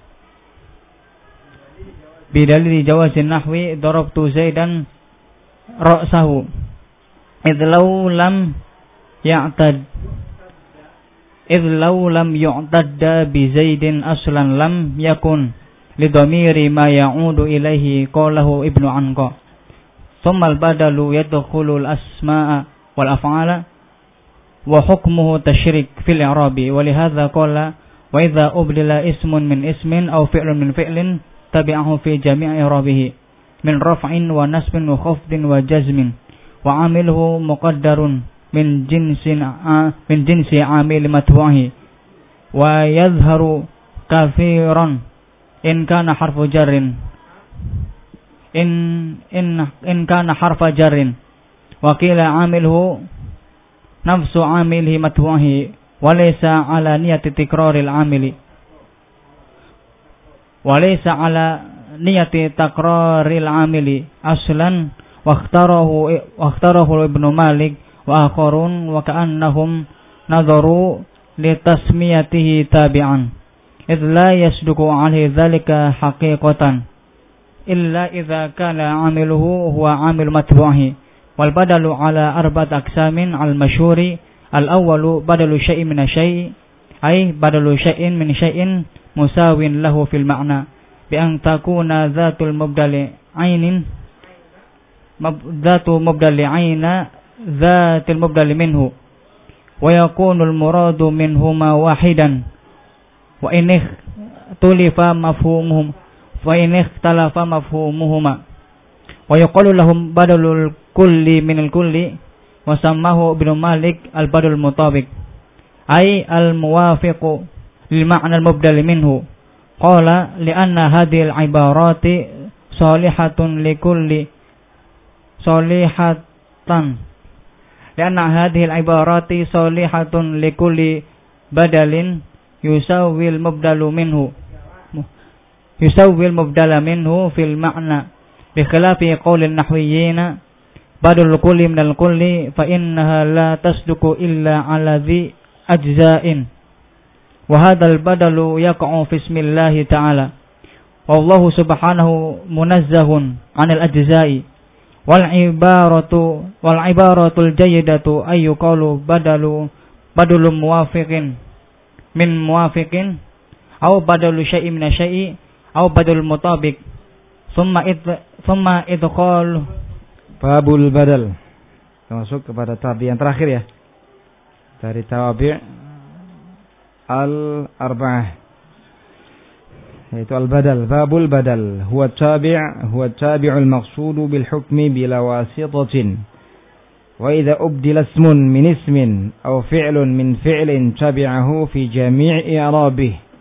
bidalili jawazi nahwi darabtu zaidan ra'sahu idh law lam ya'tad idh law lam yu'tadda bi zaidin aslan lam yakun lidhamiri ma ya'udu ilaihi qalahu ibnu anqa thumma al-badalu yadkhulu al-asma'a wal af'ala wa hukmuhu tasyrik fil i'rabi wa lihadza qala wa idza ubdila ismun min ismin aw fi'lun min fi'lin tabi'ahu fi jami'i i'rabihi min raf'in wa nasbin wa khafdin wa jazmin wa 'amiluhu muqaddarun min jinsin min jinsi 'amil matbu'ihi wa yadhharu kafiran in kana harfu jarrin in in in kana harfa jarrin wa qila 'amiluhu nafsu 'amilihi matbu'ihi wa laysa 'ala niyati tikraril 'amili wa laysa 'ala niyati takraril 'amili aslan wa ikhtarahu wa ikhtarahu Ibnu Malik wa akharun wa ka'annahum nadharu li tasmiyatihi tabi'an idh la yasduqu 'alaihi dhalika haqiqatan illa idza kana 'amiluhu huwa 'amil matbu'ihi wal badalu 'ala arba'ati aqsamin al masyhuri al awwalu badalu syai'in min syai' ay badalu syai'in min syai'in musawin lahu fil ma'na bi an takuna dzatul mubdali 'ainin dzatu mubdali 'aina dzatil mubdali minhu wa yakunu al muradu minhuma wahidan wa in tulifa mafhumuhum wa in ikhtalafa mafhumuhuma wa yuqalu lahum badalul kulli minal kulli wa sammahu Ibnu Malik al badal mutabiq ay al muwafiqu lil ma'na al mubdal minhu qala li anna hadhihi al ibarati salihatun li kulli salihatan li anna hadhihi al ibarati salihatun li kulli badalin yusawwil mubdalu minhu yusawwil mubdala minhu fil ma'na bi khilafi qaulin nahwiyyin badal kulli minal kulli fa innaha la tasduqu illa ala dhi ajza'in wa hadzal badalu yaqa'u fi ismillahi ta'ala wallahu subhanahu munazzahun 'anil ajza'i wal ibaratu wal ibaratul jayyidatu ay yuqalu badalu badalum muwafiqin min muwafiqin aw badalu syai'in min syai'i aw badal mutabiq thumma id thumma idkhal babul badal masuk kepada tabi yang terakhir ya dari tawabi' al arba'ah yaitu al badal babul badal huwa tabi' huwa tabi'ul maqsudu bil hukmi bila wasitatin wa idza ubdila ismun min ismin aw fi'lun min fi'lin tabi'ahu fi jami'i i'rabihi.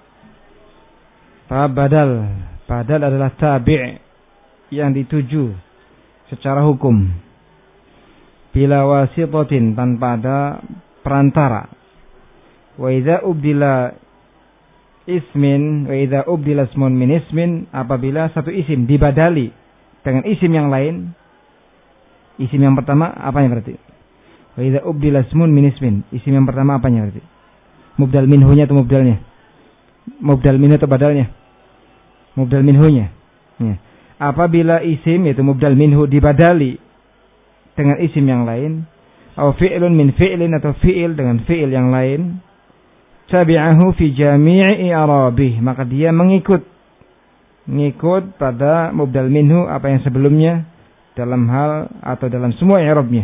Badal, badal adalah tabi' yang dituju secara hukum bila wasitatin tanpa ada perantara. Wa idza ubdila ismin wa idza ubdila ismun min ismin apabila satu isim dibadali dengan isim yang lain. Isim yang pertama apanya berarti? Wa idza ubdila ismun min ismin. Isim yang pertama apanya berarti? Mubdal minhunya atau mubdalnya? Mubdal minhu atau badalnya? Mubdal minhunya. Ya. Apabila isim yaitu mubdal minhu dibadali dengan isim yang lain, atau fi'lun min fi'lin atau fi'il dengan fi'il yang lain, tabi'ahu fi jami'i i'rabih, maka dia mengikut mengikut pada mubdal minhu apa yang sebelumnya dalam hal atau dalam semua i'rabnya.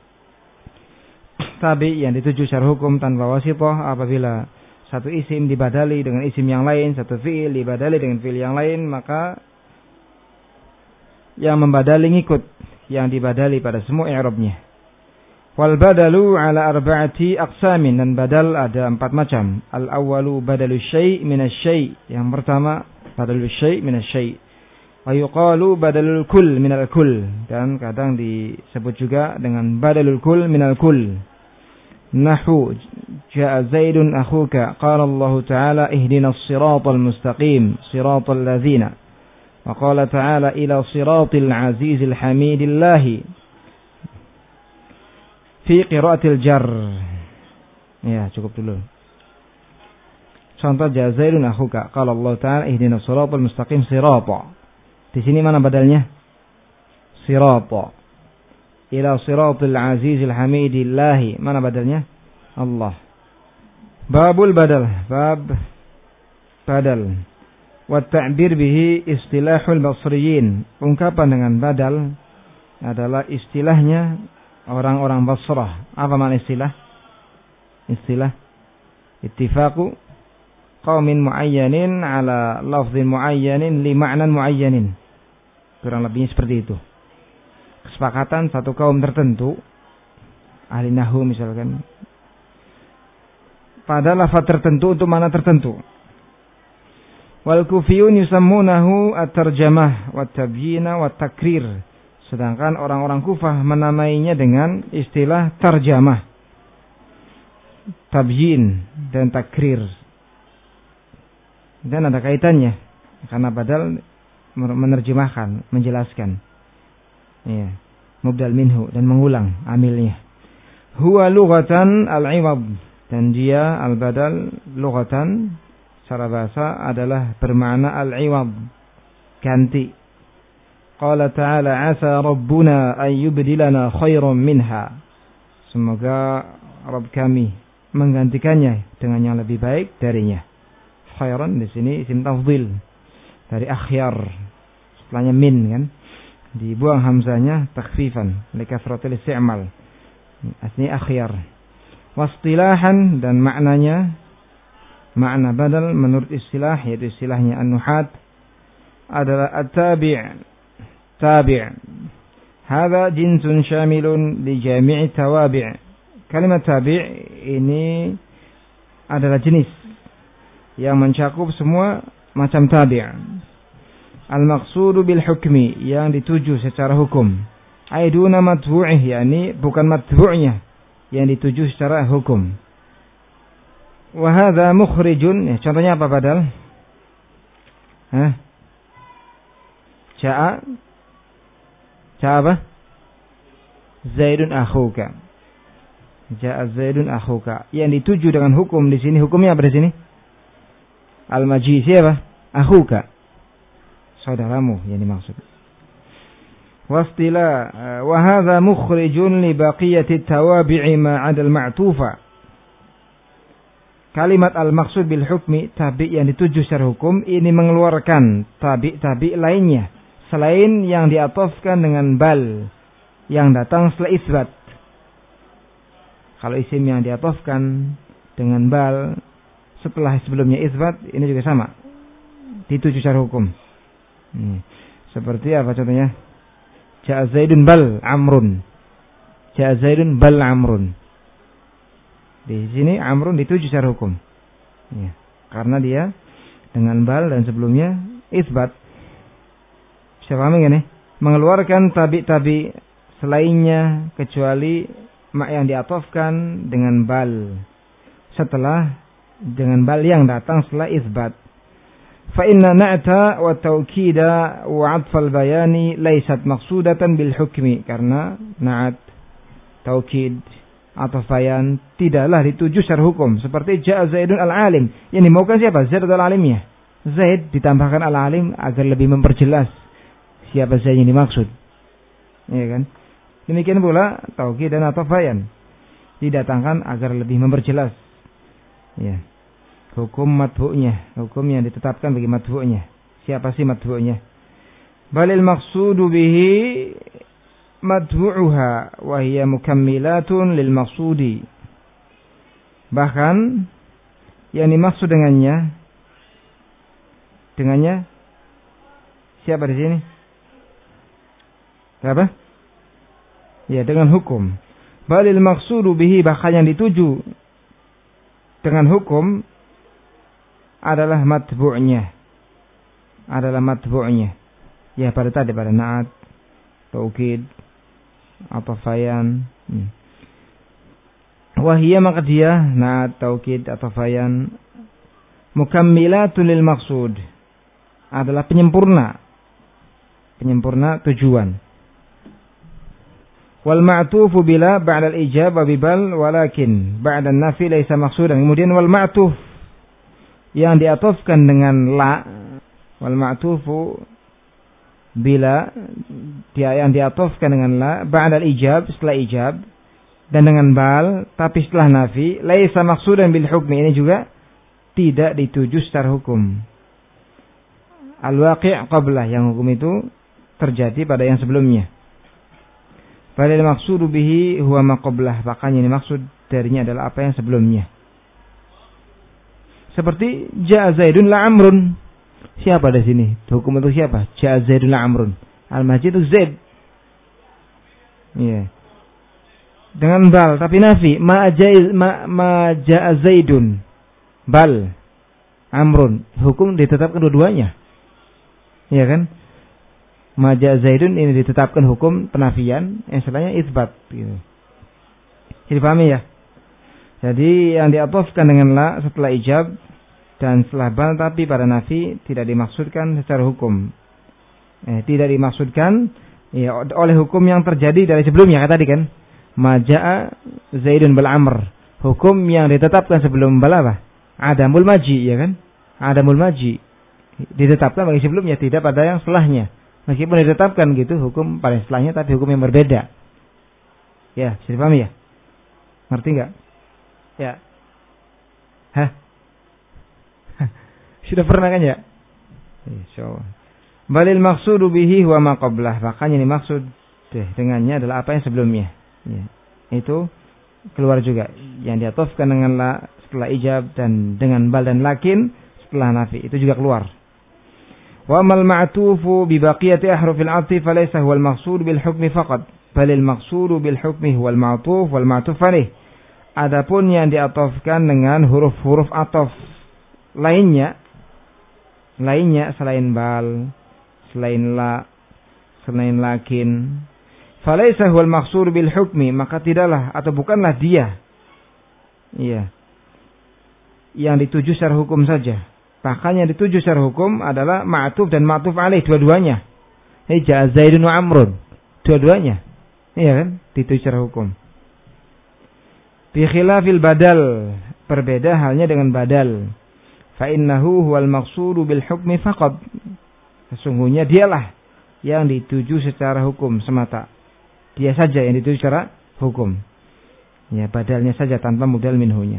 Tabi yang dituju secara hukum tanpa wasithah apabila satu isim dibadali dengan isim yang lain, satu fi'il dibadali dengan fi'il yang lain, maka yang membadali ngikut, yang dibadali pada semua i'rabnya. Wal badalu ala arba'ati aqsamin, dan badal ada empat macam. Al awwalu badalu syai' minasy syai', yang pertama badalu syai' minasy syai'. Wa yuqalu badalul kull minal kull, dan kadang disebut juga dengan badalul kull minal kull. Nahu ja'a Zaidun akhuka, qala Allah Ta'ala ihdinas siratal mustaqim siratal ladzina, wa qala ta'ala ila siratil azizil hamidillahi fi qiraatil jar. Ya, cukup dulu. Contoh ja'a Zaidun akhuka, qala Allah Ta'ala ihdinas siratal mustaqim sirata. Di sini mana badalnya? Sirata. Ila siratil azizil hamidillahi, mana badalnya? Allah. Babul badal, bab badal. Wa ta'bir bihi istilahul basriyin. Ungkapan dengan badal adalah istilahnya orang-orang Basrah. Apa makna istilah? Istilah ittifaqu qaumin muayyanin ala lafdhin muayyanin li ma'nan muayyanin. Kurang lebihnya seperti itu. Kesepakatan satu kaum tertentu, ahli nahwu misalkan, pada lafaz tertentu untuk makna tertentu. Wal kufiyun yusammunahu at-tarjamah wa tabyina wa takrir. Sedangkan orang-orang Kufah menamainya dengan istilah tarjamah, tabyin dan takrir. Dan ada kaitannya karena badal menerjemahkan, menjelaskan. Iya, mubdal minhu, dan mengulang amilnya. Huwa lughatan al-iwad, dan dia al-badal lughatan secara bahasa adalah bermakna al-iwad, ganti. Qala ta'ala asa rabbuna an yubdilana khairan minha. Semoga Rabb kami menggantikannya dengan yang lebih baik darinya. Khairan di sini isim tafdhil dari akhyar. Setelahnya min kan. Dibuang hamzahnya takhfifan li kasratil isti'mal. Asli akhyar. Wastilahan, dan maknanya, makna badal menurut istilah, yaitu istilahnya an-nuhat, adalah at-tabi'. Tabi'. Hadza jinsun syamilun li jami'i tawabi'. Kalimat tabi' ini adalah jenis yang mencakup semua macam tabi'. Al-maqsudu bil hukmi, yang dituju secara hukum. Aiduna matbu'ih, yakni bukan matbu'nya yang dituju secara hukum. Wa hadza mukhrijun, ya, contohnya apa badal? Hah? Ja'a Ja'a apa? Zaidun akhuka. Ja'a Zaidun akhuka. Yang dituju dengan hukum di sini, hukumnya apa di sini? Al-majisi apa? Akhuka, saudaramu yang dimaksud. Wastila wa hadza mukhrijun li baqiyati tawabi'i ma 'ada al-ma'tufa. Kalimat al-maqsud bil hukmi, tabi' yang dituju secara hukum, ini mengeluarkan tabi'-tabi' lainnya selain yang diatofkan dengan bal yang datang setelah isbat. Kalau isim yang diatofkan dengan bal setelah sebelumnya isbat, ini juga sama, dituju secara hukum. Hmm. Seperti apa contohnya? Ja'a Zaidun bal Amrun. Ja'a Zaidun bal Amrun. Di sini Amrun dituju secara hukum. Ya, karena dia dengan bal dan sebelumnya isbat. Bisa paham enggak nih? Mengeluarkan tabi-tabi selainnya kecuali mak yang diatofkan dengan bal setelah dengan bal yang datang setelah isbat. Fa inna na'ta wa tawkida wa 'athfal bayani laysat maqsudatan bil hukmi, karena na'at, taukid, ataf bayan tidaklah dituju secara hukum. Seperti ja'a Zaidun al-alim, yang dimaukan siapa? Zaid al-alimnya. Zaid ditambahkan al-alim agar lebih memperjelas siapa Zaid yang dimaksud. Ya kan? Demikian pula taukid dan ataf bayan didatangkan agar lebih memperjelas. Ya. Hukum matbu'nya, hukum yang ditetapkan bagi matbu'nya. Siapa sih matbu'nya? Balil maqsudu bihi matbu'uha wa hiya mukammilatun lil maqsudi. Bahkan yang dimaksud dengannya dengannya siapa di sini? Siapa? Ya, dengan hukum. Balil maqsudu bihi, bahkan yang dituju dengan hukum adalah matbu'nya. Adalah matbu'nya. Ya, pada tadi pada na'at, taukid, atafayan. Hmm. Wahiyya, maka dia na'at, taukid, atafayan mukammilatun lil maqsud, adalah penyempurna penyempurna tujuan. Wal ma'tufu bila ba'da al-ijab wa bibal walakin ba'da an-nafi laysa maqsudan. Kemudian wal ma'tuf, yang diatofkan dengan la, wal ma'tufu bila, dia yang diatofkan dengan la ba'da al-ijab, setelah ijab, dan dengan bal tapi setelah nafi, laysa maqsudan bil hukmi, ini juga tidak dituju secara hukum. Al-waqi' qablah, yang hukum itu terjadi pada yang sebelumnya. Padahal maqsudu bihi huwa ma qablah, makanya ini maksud darinya adalah apa yang sebelumnya. Seperti ja'a Zaidun la Amrun. Siapa di sini? Hukum untuk siapa? Ja'a Zaidun la Amrun. Al-majid itu Zaid. Iya. Dengan bal tapi nafi, ma ja'a ma, ma ja'a Zaidun bal Amrun. Hukum ditetapkan dua-duanya. Iya kan? Maja Zaidun ini ditetapkan hukum penafian, yang selainnya isbat gitu. Jadi pahami ya? Jadi yang diatofkan dengan la setelah ijab dan setelah bal tapi pada nafi tidak dimaksudkan secara hukum. Eh, tidak dimaksudkan ya, oleh hukum yang terjadi dari sebelumnya, kata tadi kan? Maja Zaidun bal Amr. Hukum yang ditetapkan sebelum bal apa? Adamul maji, ya kan? Adamul maji ditetapkan bagi sebelumnya, tidak pada yang setelahnya. Meskipun ditetapkan gitu hukum pada setelahnya, tapi hukum yang berbeda. Ya, bisa dipahami ya? Ngerti enggak? Ya. Hah? Sudah pernah kan ya? Insyaallah. Balil maqsudu bihi huwa ma qablah. Makanya ini maksud deh dengannya adalah apa yang sebelumnya. Ya. Itu keluar juga. Yang diatofkan dengan la setelah ijab dan dengan bal dan lakin setelah nafi, itu juga keluar. Wa mal ma'tufu bi baqiyati ahrufil 'athfi falaysa huwal maqsud bil hukmi faqat, balil maqsud bil hukmi huwal ma'tuf wal ma'tuf alaih. Adapun yang diatofkan dengan huruf-huruf ataf lainnya, lainnya selain bal, selain la, selain lakin, falaysa huwal maqsud bil hukmi, maka tidaklah atau bukanlah dia, iya, yang dituju secara hukum saja. Bahkan yang dituju secara hukum adalah ma'tuf dan ma'tuf alaih, dua-duanya. Ini ja'a Zaidun wa Amrun, dua-duanya. Iya kan? Dituju secara hukum. Bi khilafil badal, berbeda halnya dengan badal. Fa innahu huwal maqsudu bil hukmi faqad. Sesungguhnya dialah yang dituju secara hukum semata. Dia saja yang dituju secara hukum. Ya, badalnya saja tanpa mudal minhunya.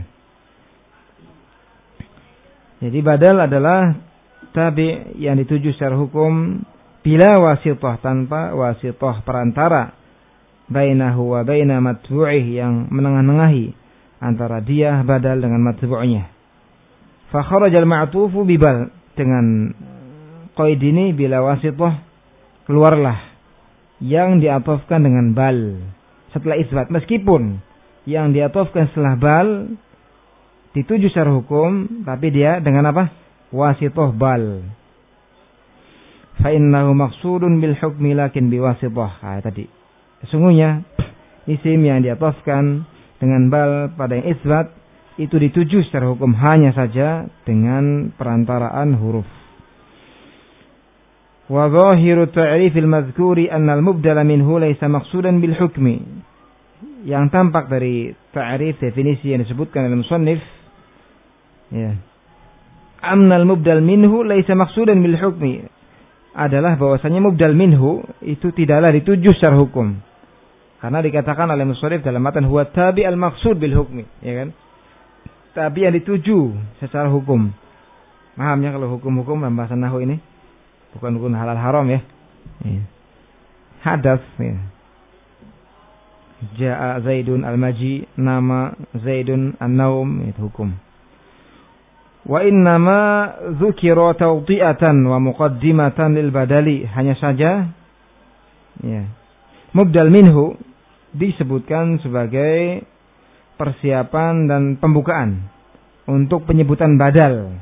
Jadi badal adalah tabi yang dituju secara hukum bila wasithah, tanpa wasithah perantara, bainahu wa baina matbu'ih, yang menengah-nengahi antara dia badal dengan matbu'nya. Fa kharajal ma'tufu bibal, dengan qaid ini bila wasithah keluarlah yang diatofkan dengan bal setelah isbat, meskipun yang diatofkan setelah bal dituju secara hukum, tapi dia dengan apa? Wasithah bal. Fa innahu maqsudun bil hukmi lakin biwasithah. Ah, tadi. Sesungguhnya isim yang diatofkan dengan bal pada yang isbat itu dituju secara hukum hanya saja dengan perantaraan huruf. Wa zahiru ta'rifil madhkuri anna al-mubdala minhu laysa maqsudan bil hukmi. Yang tampak dari ta'rif, definisi yang disebutkan oleh musannif, ya, amnal mubdal minhu laisa maqsudan bil hukmi, adalah bahwasanya mubdal minhu itu tidaklah dituju secara hukum. Karena dikatakan oleh musannif dalam matan huwa tabi al maqsud bil hukmi, ya kan? Tabi yang dituju secara hukum. Pahamnya kalau hukum-hukum dalam bahasa nahwu ini bukan hukum halal haram ya. Ya. Hadas ya. Ja'a Zaidun al-maji, nama Zaidun an-naum, itu hukum. Wa innama dzukira tawdi'atan wa muqaddimatan lil badali, hanya saja ya, mubdal minhu disebutkan sebagai persiapan dan pembukaan untuk penyebutan badal.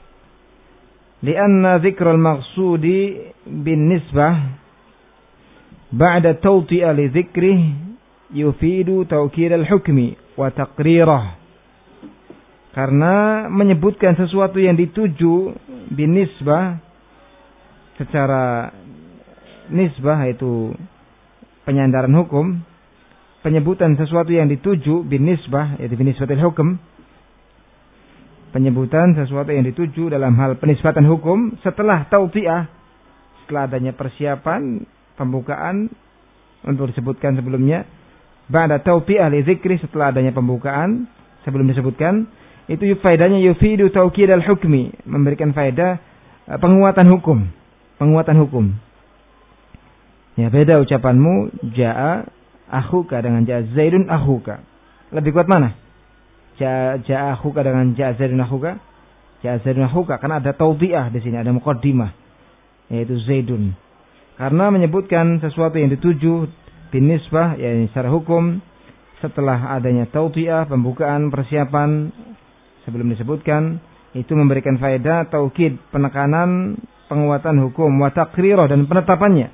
Lianna dzikrul maqsudi bin nisbah ba'da tawti'a li dzikrih yufidu tawkid al-hukmi wa taqrirah. Karena menyebutkan sesuatu yang dituju bin nisbah secara nisbah, yaitu penyandaran hukum, penyebutan sesuatu yang dituju bin nisbah, yaitu bin nisbatil hukum, penyebutan sesuatu yang dituju dalam hal penisbatan hukum setelah taufi'ah, setelah adanya persiapan pembukaan untuk disebutkan sebelumnya, ba'da taufi'ah li dzikri, setelah adanya pembukaan sebelum disebutkan, itu faedahnya yufidu taukid al-hukmi, memberikan faedah penguatan hukum, penguatan hukum. Ya, beda ucapanmu ja'a akhuka dengan ja'a Zaidun akhuka. Lebih kuat mana? Ja'a ja'a akhuka dengan ja'a Zaidun akhuka? Ja'a Zaidun akhuka, karena ada taudhi'ah di sini, ada muqaddimah, yaitu Zaidun. Karena menyebutkan sesuatu yang dituju bin nisbah, yakni secara hukum, setelah adanya taudhi'ah, pembukaan, persiapan sebelum disebutkan, itu memberikan faedah taukid, penekanan, penguatan hukum, wa taqrirah, dan penetapannya.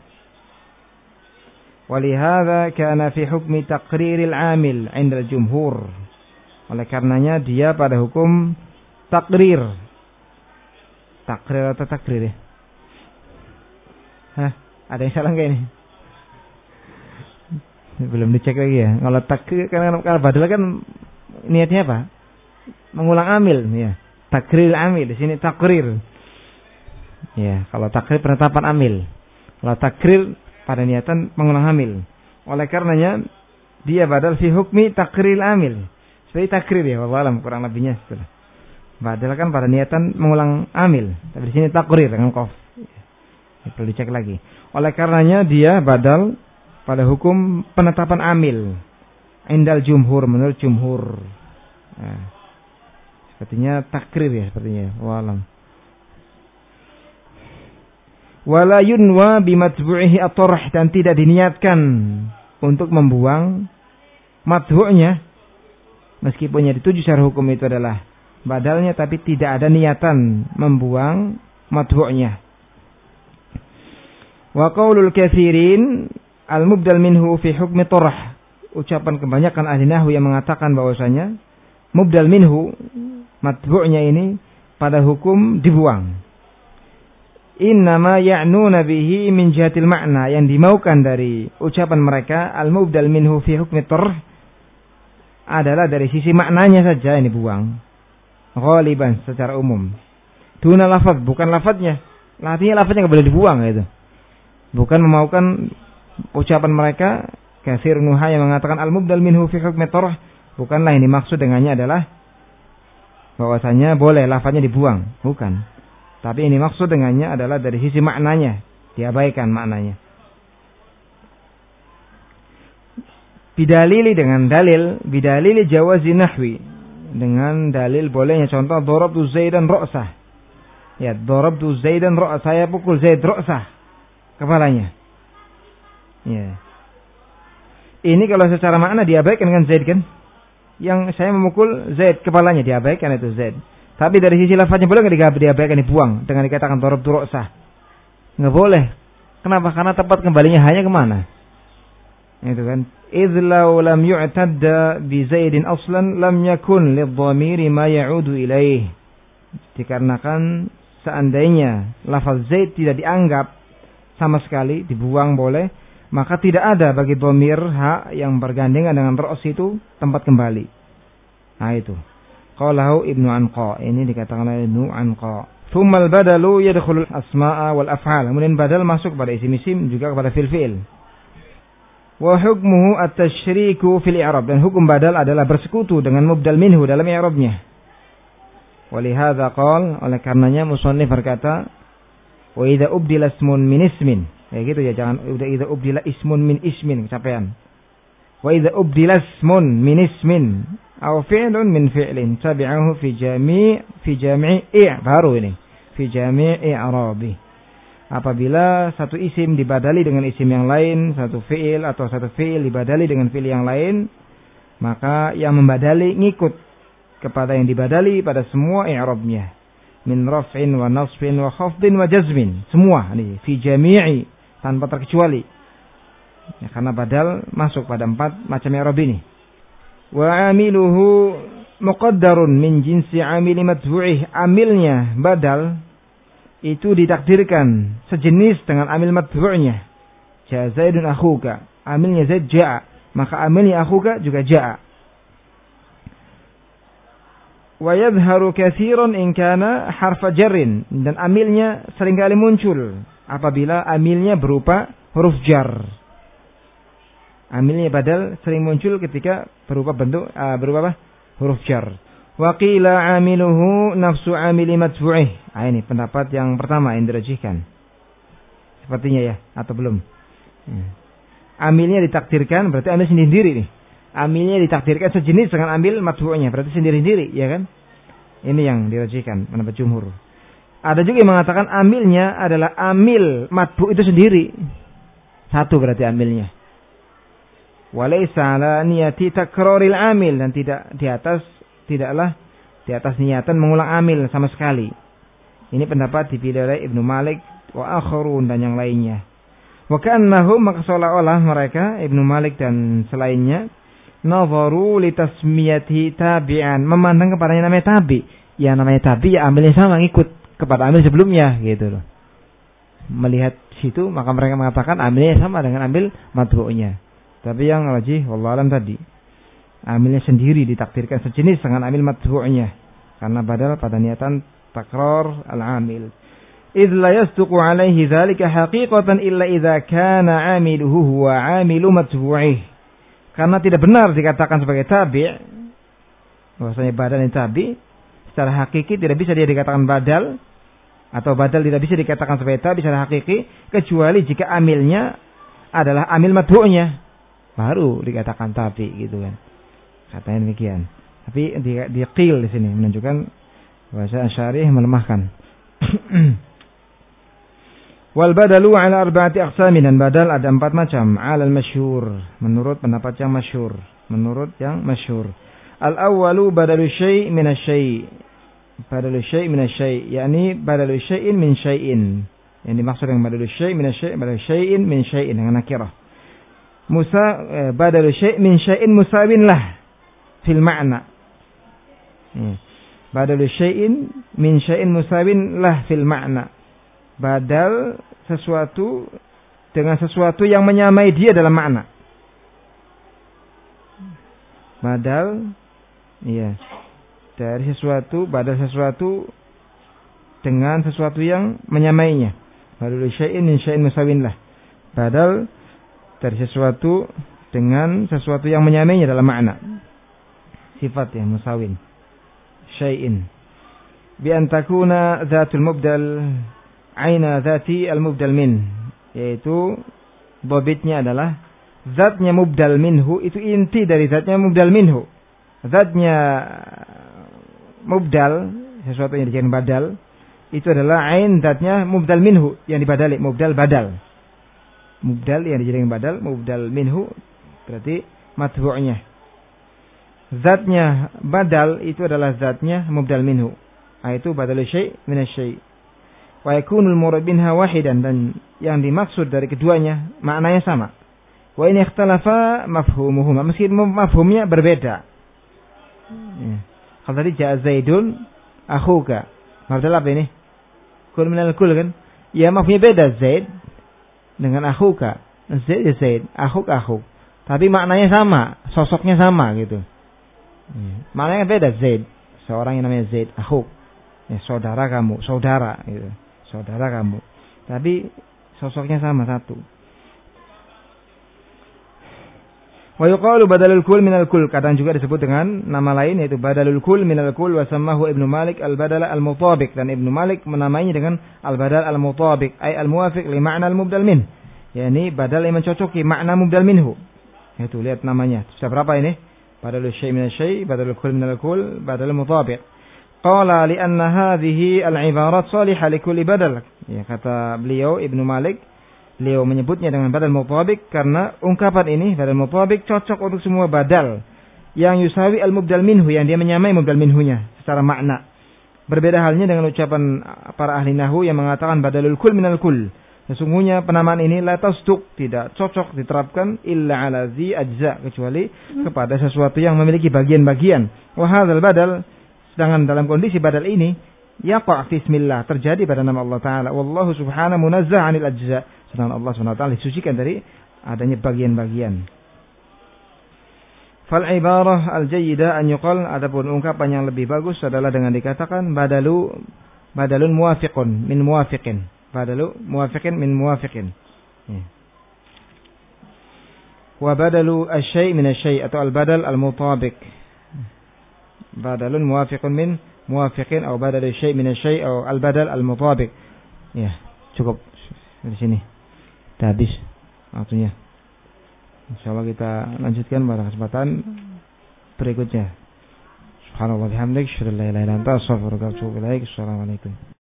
Walihada kana fi hukmi taqriril amil 'inda al-jumhur. Oleh karenanya dia pada hukum takrir. Takrir atau takrir ya? Hah, ada yang salah enggak ini? Belum dicek lagi ya. Kalau takrir kan kalau badal kan niatnya apa? Mengulang amil ya. Takril amil, di sini takrir. Ya, kalau takrir penetapan amil. Kalau takrir pada niatan mengulang amil. Oleh karenanya dia badal fi hukmi takril amil. Seperti takrir ya, wallahu alam, kurang lebihnya setelah. Badal kan pada niatan mengulang amil, tapi di sini takrir dengan qaf. Ya, perlu dicek lagi. Oleh karenanya dia badal pada hukum penetapan amil. Indal jumhur, menurut jumhur. Nah, sepertinya takrir ya, sepertinya. Wallahu alam. Wala yunwa bimatbu'ihi at-tarh, dan tidak diniatkan untuk membuang matbu'nya, meskipun yang dituju secara hukum itu adalah badalnya, tapi tidak ada niatan membuang matbu'nya. Wa qaulul katsirin al-mubdal minhu fi hukmi tarh, ucapan kebanyakan ahli nahwu yang mengatakan bahwasanya mubdal minhu, matbu'nya ini pada hukum dibuang. Innama ya'nuna bihi min jihatil makna, yang dimaukan dari ucapan mereka al-mubdal minhu fi hukmi tarh adalah dari sisi maknanya saja ini buang. Ghaliban, secara umum. Duna lafaz, bukan lafaznya. Artinya lafaznya enggak boleh dibuang gitu. Bukan memaukan ucapan mereka katsir nuha yang mengatakan al-mubdal minhu fi hukmi tarh, bukanlah ini maksud dengannya adalah bahwasanya boleh lafaznya dibuang, bukan. Tapi ini maksud dengannya adalah dari sisi maknanya, diabaikan maknanya. Bidalili, dengan dalil, bidalili jawazi nahwi, dengan dalil bolehnya contoh darabtu Zaidan ra'sah. Ya, darabtu Zaidan ra'sah, saya pukul Zaid ra'sah, kepalanya. Ya. Ini kalau secara makna diabaikan dengan Zaid kan? Yang saya memukul Zaid, kepalanya, diabaikan itu Zaid. Tapi dari sisi lafaznya boleh nggak diabaikan, dibuang dengan dikatakan darabtu ra'sah? Nggak boleh. Kenapa? Karena tempat kembalinya hanya kemana? Itu kan. Idz law lam yu'tadda bi Zaidin aslan lam yakun lidh-dhamiri ma ya'udu ilaih. Dikarenakan seandainya lafaz Zaid tidak dianggap sama sekali, dibuang boleh, maka tidak ada bagi dhamir ha yang bergandengan dengan ra's itu tempat kembali. Nah itu. Qalahu Ibnu Anqa, ini dikatakan oleh Ibnu Anqa. Tsummal badalu yadkhulul asma'a wal af'al. Kemudian badal masuk pada isim-isim juga kepada fi'il-fi'il. Wa hukmuhu at-tasyriku fil i'rab, dan hukum badal adalah bersekutu dengan mubdal minhu dalam i'rabnya. Walihadza qala, oleh karenanya musannif berkata, wa idza ubdila ismun min ismin. Ya gitu ya, jangan udah idza ubdila ismun min ismin, kecapean. Wa idza ubdila ismun min ismin aw fi'lun min fi'lin tabi'ahu fi jami' fi jami' i' baru ini fi jami' i'rabi. Apabila satu isim dibadali dengan isim yang lain, satu fi'il atau satu fi'il dibadali dengan fi'il yang lain, maka yang membadali ngikut kepada yang dibadali pada semua i'rabnya. Min raf'in wa nasbin wa khafdin wa jazmin. Semua ini fi jami'i, tanpa terkecuali. Ya, karena badal masuk pada empat macam i'rab ini. Wa amiluhu muqaddarun min jinsi amili matbu'ih. Amilnya badal itu ditakdirkan sejenis dengan amil matbu'nya. Ja Zaidun akhuka. Amilnya Zaid ja'a, maka amilnya akhuka juga ja'a. Wa yadhharu katsiran in kana harfa jarrin, dan amilnya seringkali muncul apabila amilnya berupa huruf jar. Amilnya badal sering muncul ketika berupa bentuk uh, berupa apa? Huruf jar. Wa qila amiluhu nafsu amili matbu'ih. Ah, ini pendapat yang pertama yang dirajihkan. Sepertinya ya, atau belum? Hmm. Amilnya ditakdirkan berarti amil sendiri nih. Amilnya ditakdirkan sejenis dengan amil matbu'nya, berarti sendiri-sendiri, ya kan? Ini yang dirajihkan pendapat jumhur. Ada juga yang mengatakan amilnya adalah amil matbu' itu sendiri. Satu berarti amilnya. Walaysa ala niyati takraril amil, dan tidak di atas tidaklah di atas niatan mengulang amil sama sekali. Ini pendapat dipilih oleh Ibnu Malik wa akharun dan yang lainnya. Wa ka'annahum, maka seolah-olah mereka Ibnu Malik dan selainnya nazaru li tasmiyati tabi'an, memandang kepadanya namanya tabi. Ya namanya tabi ya amilnya sama, ngikut kepada amil sebelumnya gitu loh. Melihat situ maka mereka mengatakan amilnya sama dengan amil matbu'nya. Tapi yang rajih wallahu alam tadi, amilnya sendiri ditakdirkan sejenis dengan amil matbu'nya, karena badal pada niatan takrar al-amil. Idh la yasduqu alaihi dzalika haqiqatan illa idza kana amiluhu huwa amilu matbu'ih. Karena tidak benar dikatakan sebagai tabi', bahwasanya badal ini tabi', secara hakiki tidak bisa dia dikatakan badal, atau badal tidak bisa dikatakan sebagai tabi' secara hakiki, kecuali jika amilnya adalah amil matbu'nya, baru dikatakan tabi' gitu kan. Katanya demikian. Tapi dia, dia qil di sini menunjukkan bahasa Asy'ari melemahkan. Wal badalu ala arba'ati aqsamin, dan badal ada empat macam. Alal masyhur, menurut pendapat yang masyhur, menurut yang masyhur. Al awwalu badalu syai' min asy-syai'. Badalu syai' min asy-syai', yakni badalu syai'in min syai'in. Yang dimaksud dengan badalu syai' min asy-syai', badalu syai'in min syai'in dengan nakirah. Musa eh, badalu syai' min syai'in musawin lah fil ma'na. Hmm. Badalu syai'in min syai'in musawin lah fil ma'na. Badal sesuatu dengan sesuatu yang menyamai dia dalam makna. Badal iya, dari sesuatu, badal sesuatu dengan sesuatu yang menyamainya. Badalu syai'in min syai'in musawin lah. Badal dari sesuatu dengan sesuatu yang menyamainya dalam makna. Sifat ya, musawin. Syai'in. Bi an takuna dzatul mubdal aina dzati al-mubdal min, yaitu bobitnya adalah zatnya mubdal minhu itu inti dari zatnya mubdal minhu. Zatnya mubdal, sesuatu yang dijadikan badal, itu adalah ain zatnya mubdal minhu yang dibadali, mubdal badal. Mubdal yang dijadikan badal, mubdal minhu berarti matbu'nya. Zatnya badal itu adalah zatnya mubdal minhu. Itu badal syai' min asy-syai'. Wa yakunul murad minha wahidan, dan yang dimaksud dari keduanya maknanya sama. Wa in ikhtalafa mafhumuhuma, meskipun mafhumnya berbeda. Ya. Kalau tadi ja'a Zaidun akhuka, mabdal apa ini? Kul minal kul kan? Ya mafhumnya beda, Zaid dengan akhuka. Zaid ya Zaid, akhuk akhuk. Tapi maknanya sama, sosoknya sama gitu. Ya. Maknanya beda, Zaid, seorang yang namanya Zaid, akhuk. Ya, saudara kamu, saudara gitu. Saudara kamu. Tapi sosoknya sama satu. Wa yuqalu badalul kul minal kul, kadang juga disebut dengan nama lain yaitu badalul kul minal kul, wa sammahu Ibnu Malik al-badala al-mutabiq, dan Ibnu Malik menamainya dengan al-badal al-mutabiq ay al-muwafiq li ma'na al-mubdal min, yakni badal yang mencocoki makna mubdal minhu. Itu lihat namanya. Sudah berapa ini? Badalul syai' minal syai', badalul kul minal kul, badalul mutabiq. Qala li'anna hadhihi al-ibarat salihah li kulli badal. Ya, kata beliau Ibnu Malik, beliau menyebutnya dengan badal mutabiq karena ungkapan ini badal mutabiq cocok untuk semua badal yang yusawi al-mubdal minhu, yang dia menyamai mubdal minhunya secara makna. Berbeda halnya dengan ucapan para ahli nahwu yang mengatakan badalul kull minal kull. Sesungguhnya penamaan ini la tasduq, tidak cocok diterapkan illa ala zi ajza, kecuali kepada sesuatu yang memiliki bagian-bagian. Wa hadzal badal, sedangkan dalam kondisi badal ini yaqa' fi ismillah, terjadi pada nama Allah taala. Wallahu subhanahu munazzah 'anil ajza, sedangkan Allah Subhanahu wa taala disucikan dari adanya bagian-bagian. Fal ibarah al jayyidah an yuqal, adapun ungkapan yang lebih bagus adalah dengan dikatakan badalu badalun muwafiqun min muwafiqin. Badalu muwafiqin min muwafiqin. Ya. Wa badalu asy-syai' min asy-syai' atau al-badal al-mutabiq. Badalun muwafiqun min muwafiqin atau badalu asy-syai' min asy-syai' atau al-badal al-mutabiq. Ya, cukup di sini. Sudah habis waktunya. Insyaallah kita lanjutkan pada kesempatan berikutnya. Subhanallah bihamdik, syukur la ilaha illa anta, astaghfiruka wa atubu ilaik. Assalamualaikum.